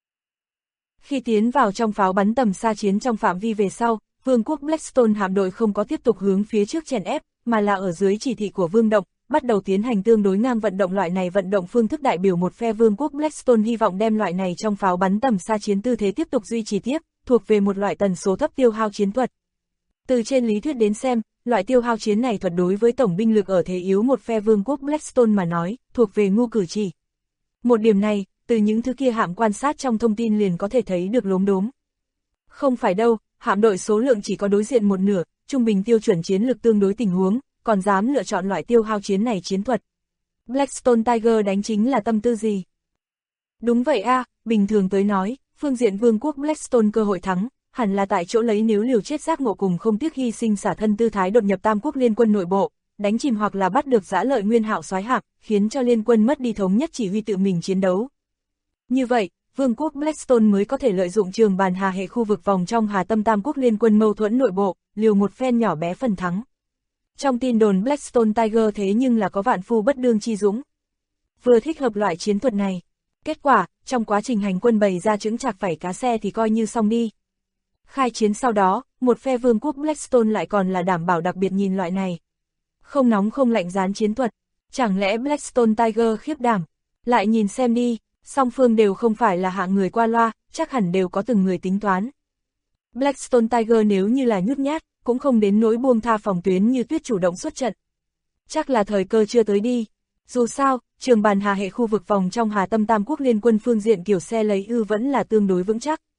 Khi tiến vào trong pháo bắn tầm xa chiến trong phạm vi về sau, Vương quốc Blackstone hạm đội không có tiếp tục hướng phía trước chèn ép, mà là ở dưới chỉ thị của Vương Động, bắt đầu tiến hành tương đối ngang vận động. Loại này vận động phương thức đại biểu một phe Vương quốc Blackstone hy vọng đem loại này trong pháo bắn tầm xa chiến tư thế tiếp tục duy trì tiếp, thuộc về một loại tần số thấp tiêu hao chiến thuật. Từ trên lý thuyết đến xem, loại tiêu hao chiến này thuật đối với tổng binh lực ở thế yếu một phe Vương quốc Blackstone mà nói, thuộc về ngu cử chỉ. Một điểm này, từ những thứ kia hạm quan sát trong thông tin liền có thể thấy được lốm đốm. Không phải đâu, hạm đội số lượng chỉ có đối diện một nửa, trung bình tiêu chuẩn chiến lược tương đối tình huống, còn dám lựa chọn loại tiêu hao chiến này chiến thuật. Blackstone Tiger đánh chính là tâm tư gì? Đúng vậy a, bình thường tới nói, phương diện Vương quốc Blackstone cơ hội thắng, hẳn là tại chỗ lấy nếu liều chết giác ngộ cùng không tiếc hy sinh xả thân tư thái đột nhập Tam quốc liên quân nội bộ, đánh chìm hoặc là bắt được Dã Lợi Nguyên Hạo soái hạm, khiến cho liên quân mất đi thống nhất chỉ huy tự mình chiến đấu. Như vậy, Vương quốc Blackstone mới có thể lợi dụng trường bàn hà hệ khu vực vòng trong Hà Tâm Tam quốc liên quân mâu thuẫn nội bộ, liều một phen nhỏ bé phần thắng. Trong tin đồn Blackstone Tiger thế nhưng là có vạn phu bất đương chi dũng. Vừa thích hợp loại chiến thuật này. Kết quả, trong quá trình hành quân bày ra chững chạc phải cá xe thì coi như xong đi. Khai chiến sau đó, một phe Vương quốc Blackstone lại còn là đảm bảo đặc biệt nhìn loại này. Không nóng không lạnh gián chiến thuật. Chẳng lẽ Blackstone Tiger khiếp đảm? Lại nhìn xem đi, song phương đều không phải là hạng người qua loa, chắc hẳn đều có từng người tính toán. Blackstone Tiger nếu như là nhút nhát, cũng không đến nỗi buông tha phòng tuyến như Tuyết chủ động xuất trận. Chắc là thời cơ chưa tới đi. Dù sao, trường bàn hà hệ khu vực vòng trong Hà Tâm Tam quốc liên quân phương diện kiểu xe lấy ưu vẫn là tương đối vững chắc.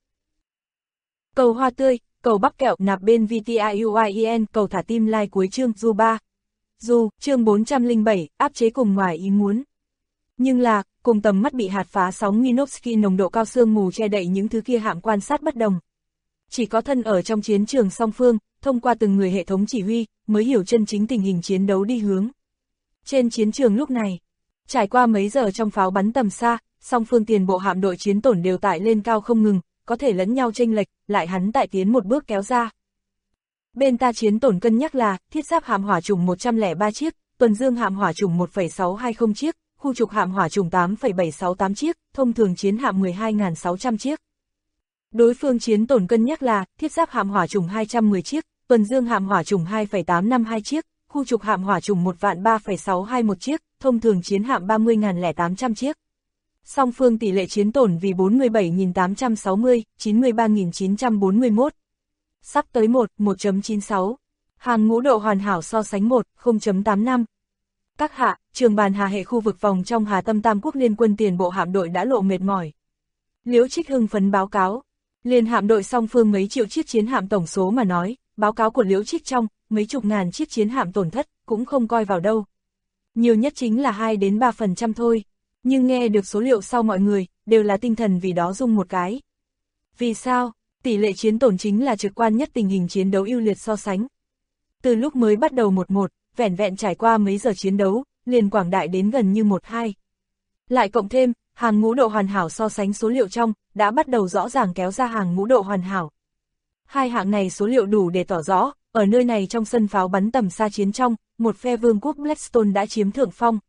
Cầu hoa tươi, cầu bắp kẹo nạp bên VTIUIEN, cầu thả tim like cuối chương Du 3. Du, chương 407, áp chế cùng ngoài ý muốn. Nhưng là, cùng tầm mắt bị hạt phá sóng Minovsky nồng độ cao sương mù che đậy những thứ kia hạm quan sát bất đồng. Chỉ có thân ở trong chiến trường song phương, thông qua từng người hệ thống chỉ huy, mới hiểu chân chính tình hình chiến đấu đi hướng. Trên chiến trường lúc này, trải qua mấy giờ trong pháo bắn tầm xa, song phương tiền bộ hạm đội chiến tổn đều tải lên cao không ngừng, có thể lẫn nhau chênh lệch, lại hắn tại tiến một bước kéo ra. Bên ta chiến tổn cân nhắc là, thiết giáp hạm hỏa trùng 103 chiếc, tuần dương hạm hỏa trùng 1,620 chiếc, khu trục hạm hỏa trùng 8,768 chiếc, thông thường chiến hạm 12.600 chiếc. Đối phương chiến tổn cân nhắc là, thiết giáp hạm hỏa trùng 210 chiếc, tuần dương hạm hỏa trùng 2,852 chiếc, khu trục hạm hỏa trùng 1.3,621 chiếc, thông thường chiến hạm 30.800 chiếc. Song phương tỷ lệ chiến tổn vì 47.860, 93.941. Sắp tới 1.96. Hàng ngũ độ hoàn hảo so sánh 0.85. Các hạ, trường bàn hà hệ khu vực vòng trong Hà Tâm Tam quốc liên quân tiền bộ hạm đội đã lộ mệt mỏi. Liễu Trích hưng phấn báo cáo. Liên hạm đội song phương mấy triệu chiếc chiến hạm tổng số mà nói, báo cáo của Liễu Trích trong, mấy chục ngàn chiếc chiến hạm tổn thất, cũng không coi vào đâu. Nhiều nhất chính là 2 đến 3% thôi. Nhưng nghe được số liệu sau mọi người, đều là tinh thần vì đó rung một cái. Vì sao? Tỷ lệ chiến tổn chính là trực quan nhất tình hình chiến đấu ưu liệt so sánh. Từ lúc mới bắt đầu 1-1, vẻn vẹn trải qua mấy giờ chiến đấu, liền quảng đại đến gần như 1-2. Lại cộng thêm, hàng ngũ độ hoàn hảo so sánh số liệu trong, đã bắt đầu rõ ràng kéo ra hàng ngũ độ hoàn hảo. Hai hạng này số liệu đủ để tỏ rõ, ở nơi này trong sân pháo bắn tầm xa chiến trong, một phe Vương quốc Blackstone đã chiếm thượng phong.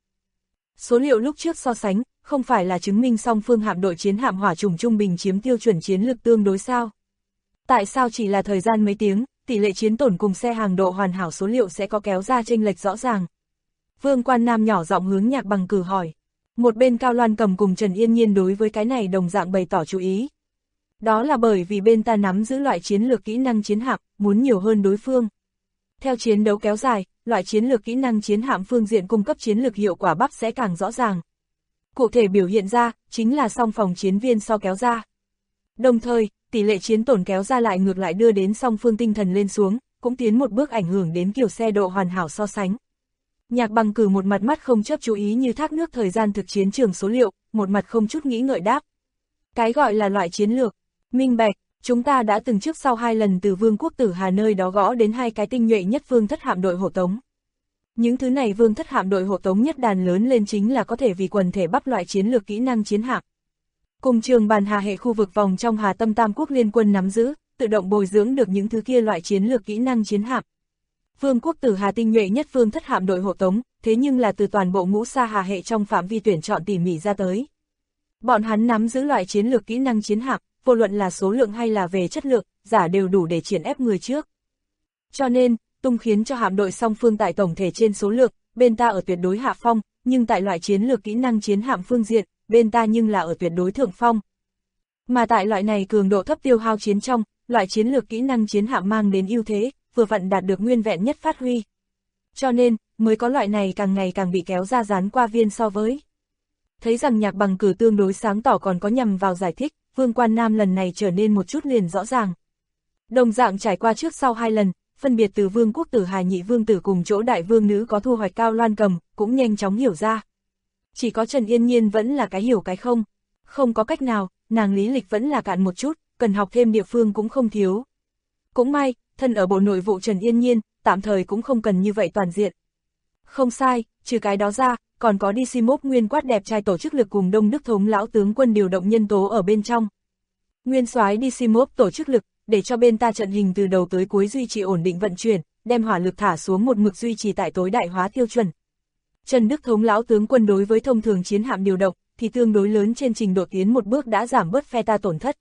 Số liệu lúc trước so sánh, không phải là chứng minh song phương hạm đội chiến hạm hỏa trùng trung bình chiếm tiêu chuẩn chiến lược tương đối sao? Tại sao chỉ là thời gian mấy tiếng, tỷ lệ chiến tổn cùng xe hàng độ hoàn hảo số liệu sẽ có kéo ra chênh lệch rõ ràng? Vương Quan Nam nhỏ giọng hướng Nhạc Bằng Cử hỏi. Một bên Cao Loan Cầm cùng Trần Yên Nhiên đối với cái này đồng dạng bày tỏ chú ý. Đó là bởi vì bên ta nắm giữ loại chiến lược kỹ năng chiến hạm, muốn nhiều hơn đối phương. Theo chiến đấu kéo dài, loại chiến lược kỹ năng chiến hạm phương diện cung cấp chiến lược hiệu quả bắp sẽ càng rõ ràng. Cụ thể biểu hiện ra, chính là song phòng chiến viên so kéo ra. Đồng thời, tỷ lệ chiến tổn kéo ra lại ngược lại đưa đến song phương tinh thần lên xuống, cũng tiến một bước ảnh hưởng đến kiểu xe độ hoàn hảo so sánh. Nhạc Bằng Cử một mặt mắt không chớp chú ý như thác nước thời gian thực chiến trường số liệu, một mặt không chút nghĩ ngợi đáp. Cái gọi là loại chiến lược, minh bạch, chúng ta đã từng trước sau 2 lần từ Vương quốc Tử Hà nơi đó gõ đến 2 cái tinh nhuệ nhất vương thất hạm đội hộ tống. Những thứ này vương thất hạm đội hộ tống nhất đàn lớn lên chính là có thể vì quần thể bắp loại chiến lược kỹ năng chiến hạm. Cùng trường bàn hà hệ khu vực vòng trong Hà Tâm Tam quốc liên quân nắm giữ, tự động bồi dưỡng được những thứ kia loại chiến lược kỹ năng chiến hạm. Vương quốc Tử Hà tinh nhuệ nhất Vương thất hạm đội hộ tống, thế nhưng là từ toàn bộ ngũ sa hà hệ trong phạm vi tuyển chọn tỉ mỉ ra tới. Bọn hắn nắm giữ loại chiến lược kỹ năng chiến hạm, vô luận là số lượng hay là về chất lượng, giả đều đủ để triển ép người trước. Cho nên, tung khiến cho hạm đội song phương tại tổng thể trên số lượng, bên ta ở tuyệt đối hạ phong, nhưng tại loại chiến lược kỹ năng chiến hạm phương diện, bên ta nhưng là ở tuyệt đối thượng phong. Mà tại loại này cường độ thấp tiêu hao chiến trong, loại chiến lược kỹ năng chiến hạm mang đến ưu thế, vừa vặn đạt được nguyên vẹn nhất phát huy. Cho nên, mới có loại này càng ngày càng bị kéo ra dán qua viên so với. Thấy rằng Nhạc Bằng Cử tương đối sáng tỏ còn có nhằm vào giải thích, Vương Quan Nam lần này trở nên một chút liền rõ ràng. Đồng dạng trải qua trước sau 2 lần, phân biệt từ Vương quốc Tử Hà nhị vương tử cùng chỗ đại vương nữ có thu hoạch cao loan cầm, cũng nhanh chóng hiểu ra. Chỉ có Trần Yên Nhiên vẫn là cái hiểu cái không. Không có cách nào, nàng lý lịch vẫn là cạn một chút, cần học thêm địa phương cũng không thiếu. Cũng may, thân ở bộ nội vụ Trần Yên Nhiên, tạm thời cũng không cần như vậy toàn diện. Không sai, trừ cái đó ra, còn có DC1 nguyên quát đẹp trai tổ chức lực cùng Đông Đức thống lão tướng quân điều động nhân tố ở bên trong. Nguyên soái DC1 tổ chức lực, để cho bên ta trận hình từ đầu tới cuối duy trì ổn định vận chuyển, đem hỏa lực thả xuống một mực duy trì tại tối đại hóa tiêu chuẩn. Trần Đức thống lão tướng quân đối với thông thường chiến hạm điều động, thì tương đối lớn trên trình độ tiến một bước đã giảm bớt phe ta tổn thất.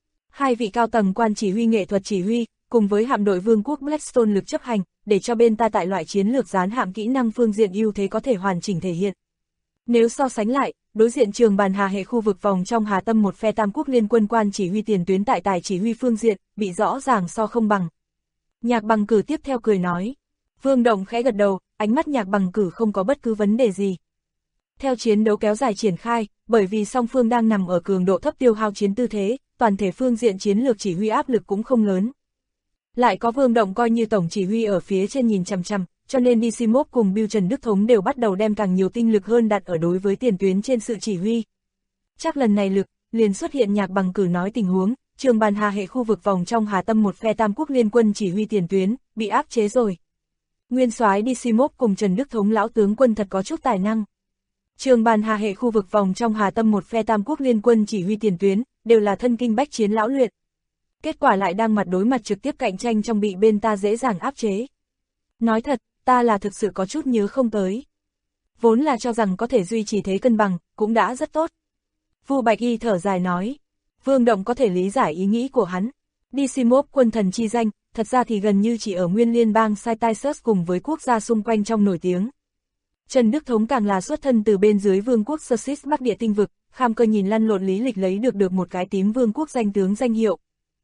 2 vị cao tầng quan chỉ huy nghệ thuật chỉ huy, cùng với hạm đội vương quốc Blackstone lực chấp hành, để cho bên ta tại loại chiến lược gián hạm kỹ năng phương diện ưu thế có thể hoàn chỉnh thể hiện. Nếu so sánh lại, đối diện Trường Bàn Hà hệ khu vực vòng trong Hà Tâm một phe Tam Quốc liên quân quan chỉ huy tiền tuyến tại tài chỉ huy phương diện, bị rõ ràng so không bằng. Nhạc Bằng Cử tiếp theo cười nói. Vương Động khẽ gật đầu, ánh mắt Nhạc Bằng Cử không có bất cứ vấn đề gì. Theo chiến đấu kéo dài triển khai, bởi vì song phương đang nằm ở cường độ thấp tiêu hao chiến tư thế, toàn thể phương diện chiến lược chỉ huy áp lực cũng không lớn. Lại có Vương Động coi như tổng chỉ huy ở phía trên nhìn chằm chằm, cho nên DC1 cùng Bưu Trần Đức Thống đều bắt đầu đem càng nhiều tinh lực hơn đặt ở đối với tiền tuyến trên sự chỉ huy. Chắc lần này lực, liền xuất hiện Nhạc Bằng Cử nói tình huống, Trường Bàn Hà hệ khu vực vòng trong Hà Tâm một phe Tam Quốc liên quân chỉ huy tiền tuyến, bị áp chế rồi. Nguyên soái DC1 cùng Trần Đức Thống lão tướng quân thật có chút tài năng. Trường Bàn Hà hệ khu vực vòng trong Hà Tâm một phe Tam Quốc liên quân chỉ huy tiền tuyến, đều là thân kinh bách chiến lão luyện. Kết quả lại đang mặt đối mặt trực tiếp cạnh tranh trong bị bên ta dễ dàng áp chế. Nói thật, ta là thực sự có chút nhớ không tới. Vốn là cho rằng có thể duy trì thế cân bằng, cũng đã rất tốt. Vu Bạch Y thở dài nói. Vương Động có thể lý giải ý nghĩ của hắn. DC1 quân thần chi danh, thật ra thì gần như chỉ ở nguyên liên bang Cytisus cùng với quốc gia xung quanh trong nổi tiếng. Trần Đức Thống càng là xuất thân từ bên dưới vương quốc Sussex Bắc địa tinh vực, kham cơ nhìn lăn lộn lý lịch lấy được một cái tím vương quốc danh tướng danh hiệu.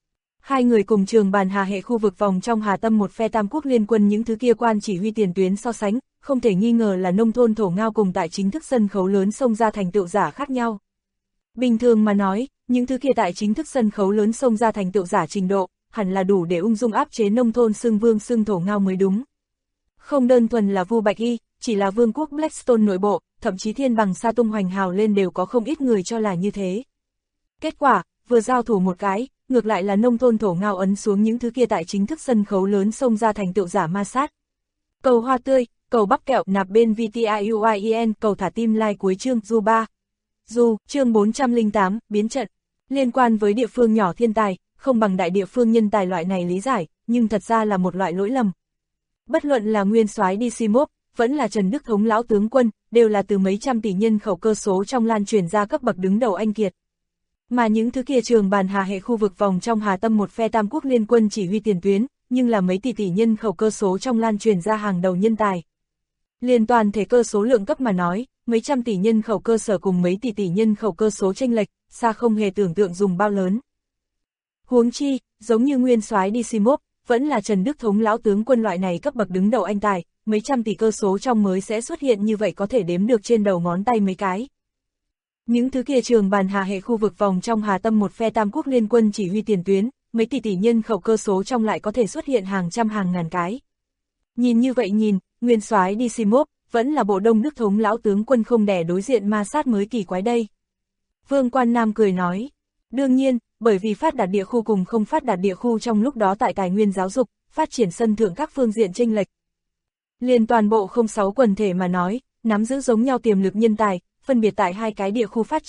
2 người cùng Trường Bàn Hà hệ khu vực vòng trong Hà Tâm một phe Tam Quốc liên quân những thứ kia quan chỉ huy tiền tuyến so sánh, không thể nghi ngờ là nông thôn thổ ngao cùng tại chính thức sân khấu lớn xông ra thành tựu giả khác nhau. Bình thường mà nói, những thứ kia tại chính thức sân khấu lớn xông ra thành tựu giả trình độ, hẳn là đủ để ung dung áp chế nông thôn xưng vương xưng thổ ngao mới đúng. Không đơn thuần là Vu Bạch Y, chỉ là vương quốc Blackstone nội bộ, thậm chí thiên bằng sa tung hoành hào lên đều có không ít người cho là như thế. Kết quả, vừa giao thủ một cái, ngược lại là nông thôn thổ ngao ấn xuống những thứ kia tại chính thức sân khấu lớn xông ra thành tựu giả ma sát. Cầu hoa tươi, cầu bắp kẹo nạp bên VTIUIEN, cầu thả tim like cuối chương Du 3. Du, chương 408, biến trận. Liên quan với địa phương nhỏ thiên tài, không bằng đại địa phương nhân tài loại này lý giải, nhưng thật ra là một loại lỗi lầm. Bất luận là nguyên soái DC1, vẫn là Trần Đức Thống lão tướng quân, đều là từ mấy trăm tỷ nhân khẩu cơ số trong lan truyền ra cấp bậc đứng đầu anh kiệt. Mà những thứ kia Trường Bàn Hà hệ khu vực vòng trong Hà Tâm một phe Tam Quốc liên quân chỉ huy tiền tuyến, nhưng là mấy tỷ nhân khẩu cơ số trong lan truyền ra hàng đầu nhân tài. Liên toàn thể cơ số lượng cấp mà nói, mấy trăm tỷ nhân khẩu cơ sở cùng mấy tỷ nhân khẩu cơ số chênh lệch, xa không hề tưởng tượng dùng bao lớn. Huống chi, giống như nguyên soái DC1, vẫn là Trần Đức Thống lão tướng quân loại này cấp bậc đứng đầu anh tài, mấy trăm tỷ cơ số trong mới sẽ xuất hiện như vậy có thể đếm được trên đầu ngón tay mấy cái. Những thứ kia Trường Bàn Hà hệ khu vực vòng trong Hà Tâm một phe Tam Quốc liên quân chỉ huy tiền tuyến, mấy tỷ nhân khẩu cơ số trong lại có thể xuất hiện hàng trăm hàng ngàn cái. Nhìn như vậy nhìn, nguyên soái DC1, vẫn là bộ Đông Đức Thống lão tướng quân không đẻ đối diện ma sát mới kỳ quái đây. Vương Quan Nam cười nói, đương nhiên, bởi vì phát đạt địa khu cùng không phát đạt địa khu trong lúc đó tại tài nguyên giáo dục, phát triển sân thượng các phương diện chênh lệch. Liên toàn bộ 06 quần thể mà nói, nắm giữ giống nhau tiềm lực nhân tài, phân biệt tại 2 cái địa khu phát triển,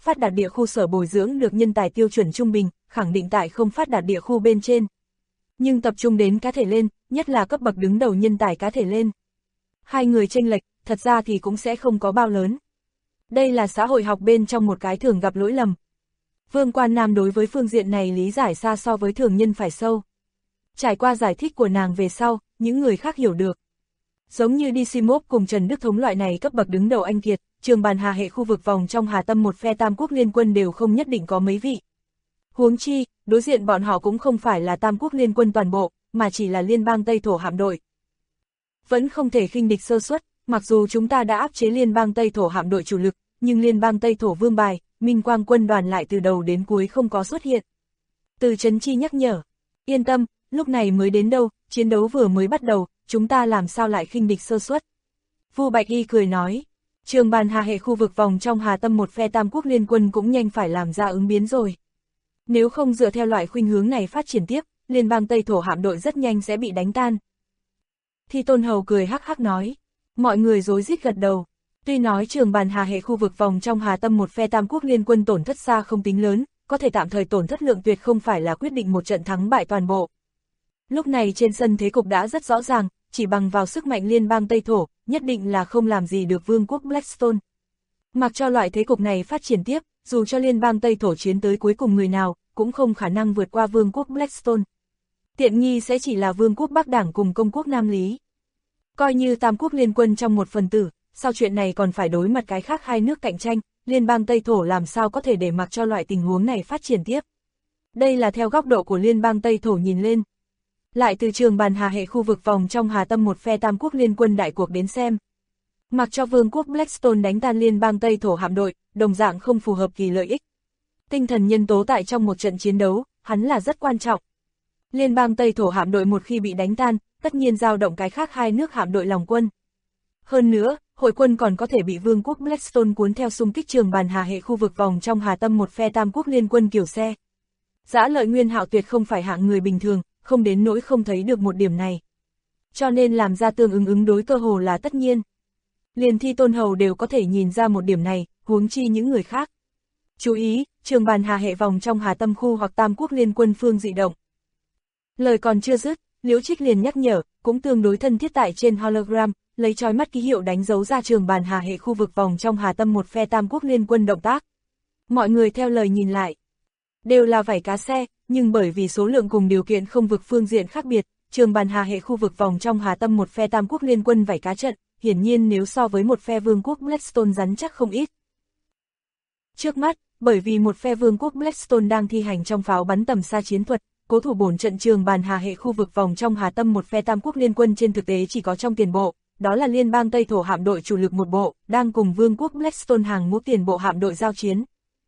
phát đạt địa khu sở bồi dưỡng được nhân tài tiêu chuẩn trung bình, khẳng định tại không phát đạt địa khu bên trên. Nhưng tập trung đến cá thể lên, nhất là cấp bậc đứng đầu nhân tài cá thể lên. Hai người chênh lệch, thật ra thì cũng sẽ không có bao lớn. Đây là xã hội học bên trong một cái thường gặp lỗi lầm. Vương Quan Nam đối với phương diện này lý giải xa so với thường nhân phải sâu. Trải qua giải thích của nàng về sau, những người khác hiểu được. Giống như Disimov cùng Trần Đức Thống loại này cấp bậc đứng đầu anh kiệt, trường bàn hà hệ khu vực vòng trong Hà Tâm một phe Tam Quốc Liên Quân đều không nhất định có mấy vị. Huống chi, đối diện bọn họ cũng không phải là Tam Quốc Liên Quân toàn bộ, mà chỉ là Liên bang Tây Thổ hạm đội. Vẫn không thể khinh địch sơ suất, mặc dù chúng ta đã áp chế Liên bang Tây Thổ hạm đội chủ lực, nhưng Liên bang Tây Thổ vương bài, Minh Quang quân đoàn lại từ đầu đến cuối không có xuất hiện. Từ Trấn Chi nhắc nhở, yên tâm, lúc này mới đến đâu, chiến đấu vừa mới bắt đầu, chúng ta làm sao lại khinh địch sơ suất. Vu Bạch Y cười nói, trường bàn hà hệ khu vực vòng trong Hà Tâm một phe Tam Quốc Liên Quân cũng nhanh phải làm ra ứng biến rồi. Nếu không dựa theo loại khuynh hướng này phát triển tiếp, Liên bang Tây Thổ hạm đội rất nhanh sẽ bị đánh tan. Thi Tôn Hầu cười hắc hắc nói, mọi người rối rít gật đầu. Tuy nói trường bàn hà hệ khu vực vòng trong Hà Tâm một phe Tam Quốc Liên Quân tổn thất xa không tính lớn, có thể tạm thời tổn thất lượng tuyệt không phải là quyết định một trận thắng bại toàn bộ. Lúc này trên sân thế cục đã rất rõ ràng, chỉ bằng vào sức mạnh Liên bang Tây Thổ, nhất định là không làm gì được Vương quốc Blackstone. Mặc cho loại thế cục này phát triển tiếp, dù cho Liên bang Tây Thổ chiến tới cuối cùng người nào, cũng không khả năng vượt qua Vương quốc Blackstone. Tiện nghi sẽ chỉ là Vương quốc Bắc Đảng cùng Công quốc Nam Lý. Coi như Tam Quốc Liên Quân trong một phần tử, sau chuyện này còn phải đối mặt cái khác hai nước cạnh tranh, Liên bang Tây Thổ làm sao có thể để mặc cho loại tình huống này phát triển tiếp. Đây là theo góc độ của Liên bang Tây Thổ nhìn lên. Lại từ trường bàn hà hệ khu vực vòng trong Hà Tâm một phe Tam Quốc Liên Quân đại cuộc đến xem. Mặc cho Vương quốc Blackstone đánh tan Liên bang Tây Thổ hạm đội, đồng dạng không phù hợp kỳ lợi ích. Tinh thần nhân tố tại trong một trận chiến đấu, hắn là rất quan trọng. Liên bang Tây Thổ hạm đội một khi bị đánh tan, tất nhiên dao động cái khác hai nước hạm đội lòng quân. Hơn nữa, hội quân còn có thể bị Vương quốc Blackstone cuốn theo xung kích trường bàn hà hệ khu vực vòng trong Hà Tâm một phe Tam Quốc Liên Quân kiểu xe. Dã Lợi Nguyên Hạo tuyệt không phải hạng người bình thường, không đến nỗi không thấy được một điểm này. Cho nên làm ra tương ứng đối cơ hồ là tất nhiên. Liền Thi Tôn Hầu đều có thể nhìn ra một điểm này, huống chi những người khác. Chú ý, trường bàn hà hệ vòng trong Hà Tâm khu hoặc Tam Quốc Liên Quân phương dị động. Lời còn chưa dứt, Liễu Trích liền nhắc nhở, cũng tương đối thân thiết tại trên hologram, lấy chói mắt ký hiệu đánh dấu ra trường bàn hà hệ khu vực vòng trong Hà Tâm một phe Tam Quốc Liên Quân động tác. Mọi người theo lời nhìn lại. Đều là vảy cá xe, nhưng bởi vì số lượng cùng điều kiện không vực phương diện khác biệt, trường bàn hà hệ khu vực vòng trong Hà Tâm một phe Tam Quốc Liên Quân vảy cá trận, hiển nhiên nếu so với một phe Vương quốc Blackstone rắn chắc không ít. Trước mắt, bởi vì một phe Vương quốc Blackstone đang thi hành trong pháo bắn tầm xa chiến thuật, cố thủ bổn trận trường bàn hà hệ khu vực vòng trong Hà Tâm một phe Tam Quốc Liên Quân trên thực tế chỉ có trong tiền bộ, đó là Liên bang Tây Thổ hạm đội chủ lực một bộ, đang cùng Vương quốc Blackstone hàng ngũ tiền bộ hạm đội giao chiến.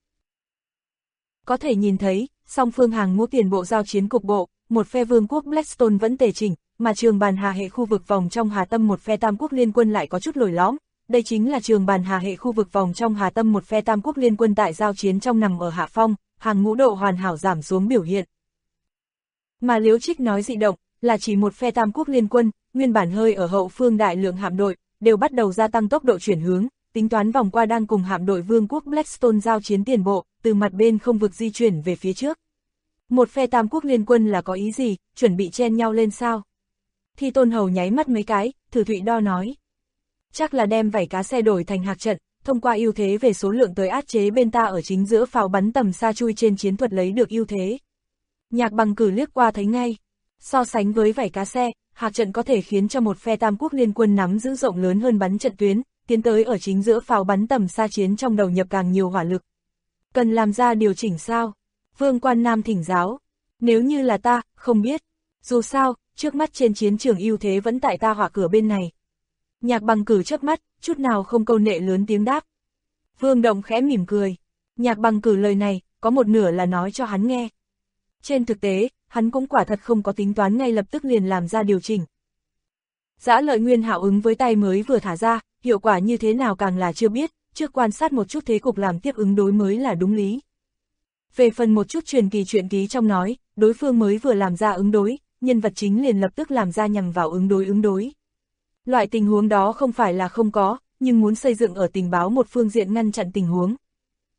Có thể nhìn thấy, song phương hàng ngũ tiền bộ giao chiến cục bộ, một phe Vương quốc Blackstone vẫn tề chỉnh, mà trường bàn hà hệ khu vực vòng trong Hà Tâm một phe Tam Quốc Liên Quân lại có chút lồi lõm. Đây chính là trường bàn hà hệ khu vực vòng trong Hà Tâm một phe Tam Quốc Liên Quân tại giao chiến trong nằm ở hạ phong, hàng ngũ độ hoàn hảo giảm xuống biểu hiện. Mà Liễu Trích nói dị động, là chỉ một phe Tam Quốc Liên Quân, nguyên bản hơi ở hậu phương đại lượng hạm đội, đều bắt đầu gia tăng tốc độ chuyển hướng, tính toán vòng qua đang cùng hạm đội Vương quốc Blackstone giao chiến tiền bộ, từ mặt bên không vực di chuyển về phía trước. Một phe Tam Quốc Liên Quân là có ý gì, chuẩn bị chen nhau lên sao? Thi Tôn Hầu nháy mắt mấy cái, thử thụy đo nói. Chắc là đem vảy cá xe đổi thành hạc trận, thông qua ưu thế về số lượng tới áp chế bên ta ở chính giữa pháo bắn tầm xa chui trên chiến thuật lấy được ưu thế. Nhạc Bằng Cử liếc qua thấy ngay. So sánh với vảy cá xe, hạc trận có thể khiến cho một phe Tam Quốc Liên Quân nắm giữ rộng lớn hơn bắn trận tuyến, tiến tới ở chính giữa pháo bắn tầm xa chiến trong đầu nhập càng nhiều hỏa lực. Cần làm ra điều chỉnh sao? Vương Quan Nam thỉnh giáo. Nếu như là ta, không biết. Dù sao, trước mắt trên chiến trường ưu thế vẫn tại ta hỏa cửa bên này. Nhạc Bằng Cử chớp mắt, chút nào không câu nệ lớn tiếng đáp. Vương Động khẽ mỉm cười. Nhạc Bằng Cử lời này, có một nửa là nói cho hắn nghe. Trên thực tế, hắn cũng quả thật không có tính toán ngay lập tức liền làm ra điều chỉnh. Dã Lợi Nguyên Hạo ứng với tay mới vừa thả ra, hiệu quả như thế nào càng là chưa biết, trước quan sát một chút thế cục làm tiếp ứng đối mới là đúng lý. Về phần một chút truyền kỳ truyện ký trong nói, đối phương mới vừa làm ra ứng đối, nhân vật chính liền lập tức làm ra nhằm vào ứng đối. Loại tình huống đó không phải là không có, nhưng muốn xây dựng ở tình báo một phương diện ngăn chặn tình huống.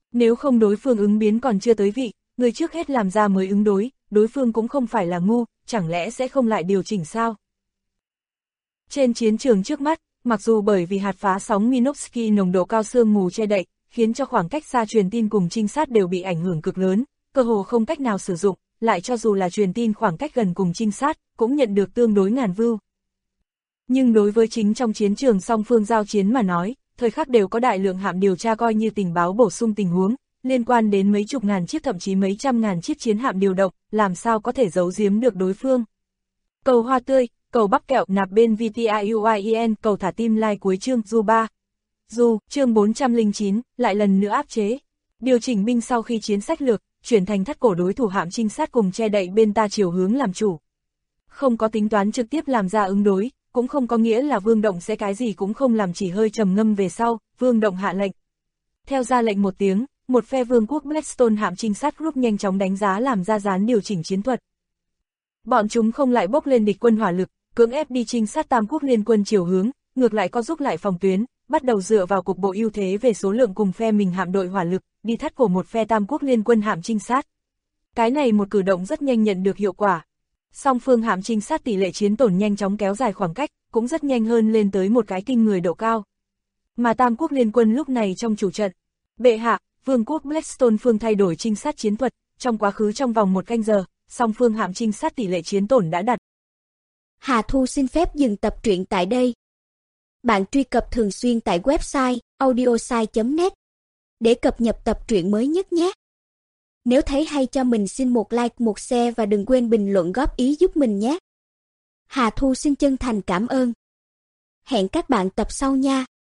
Nếu không đối phương ứng biến còn chưa tới vị, người trước hết làm ra mới ứng đối phương cũng không phải là ngu, chẳng lẽ sẽ không lại điều chỉnh sao? Trên chiến trường trước mắt, mặc dù bởi vì hạt phá sóng Minovsky nồng độ cao sương mù che đậy, khiến cho khoảng cách xa truyền tin cùng trinh sát đều bị ảnh hưởng cực lớn, cơ hồ không cách nào sử dụng, lại cho dù là truyền tin khoảng cách gần cùng trinh sát, cũng nhận được tương đối ngàn view. Nhưng đối với chính trong chiến trường song phương giao chiến mà nói, thời khắc đều có đại lượng hạm điều tra coi như tình báo bổ sung tình huống, liên quan đến mấy chục ngàn chiếc thậm chí mấy trăm ngàn chiếc chiến hạm điều động, làm sao có thể giấu giếm được đối phương. Cầu hoa tươi, cầu bắp kẹo nạp bên VTIUIEN, cầu thả tim like cuối chương Du 3. Du, chương 409, lại lần nữa áp chế. Điều chỉnh binh sau khi chiến sách lược, chuyển thành thắt cổ đối thủ hạm trinh sát cùng che đậy bên ta chiều hướng làm chủ. Không có tính toán trực tiếp làm ra ứng đối, cũng không có nghĩa là Vương Động sẽ cái gì cũng không làm, chỉ hơi trầm ngâm về sau, Vương Động hạ lệnh. Theo ra lệnh một tiếng, một phe Vương quốc Blackstone hạm trinh sát group nhanh chóng đánh giá làm ra dán điều chỉnh chiến thuật. Bọn chúng không lại bốc lên địch quân hỏa lực, cưỡng ép đi trinh sát Tam quốc liên quân chiều hướng, ngược lại có giúp lại phòng tuyến, bắt đầu dựa vào cục bộ ưu thế về số lượng cùng phe mình hạm đội hỏa lực, đi thắt cổ một phe Tam quốc liên quân hạm trinh sát. Cái này một cử động rất nhanh nhận được hiệu quả. Song phương hạm trinh sát tỷ lệ chiến tổn nhanh chóng kéo dài khoảng cách, cũng rất nhanh hơn lên tới một cái kinh người độ cao. Mà Tam quốc liên quân lúc này trong chủ trận. Bệ hạ, Vương quốc Blackstone phương thay đổi trinh sát chiến thuật, trong quá khứ trong vòng 1 canh giờ, song phương hạm trinh sát tỷ lệ chiến tổn đã đạt. Hà Thu xin phép dừng tập truyện tại đây. Bạn truy cập thường xuyên tại website audiosai.net để cập nhật tập truyện mới nhất nhé. Nếu thấy hay cho mình xin một like, một share và đừng quên bình luận góp ý giúp mình nhé. Hà Thu xin chân thành cảm ơn. Hẹn các bạn tập sau nha.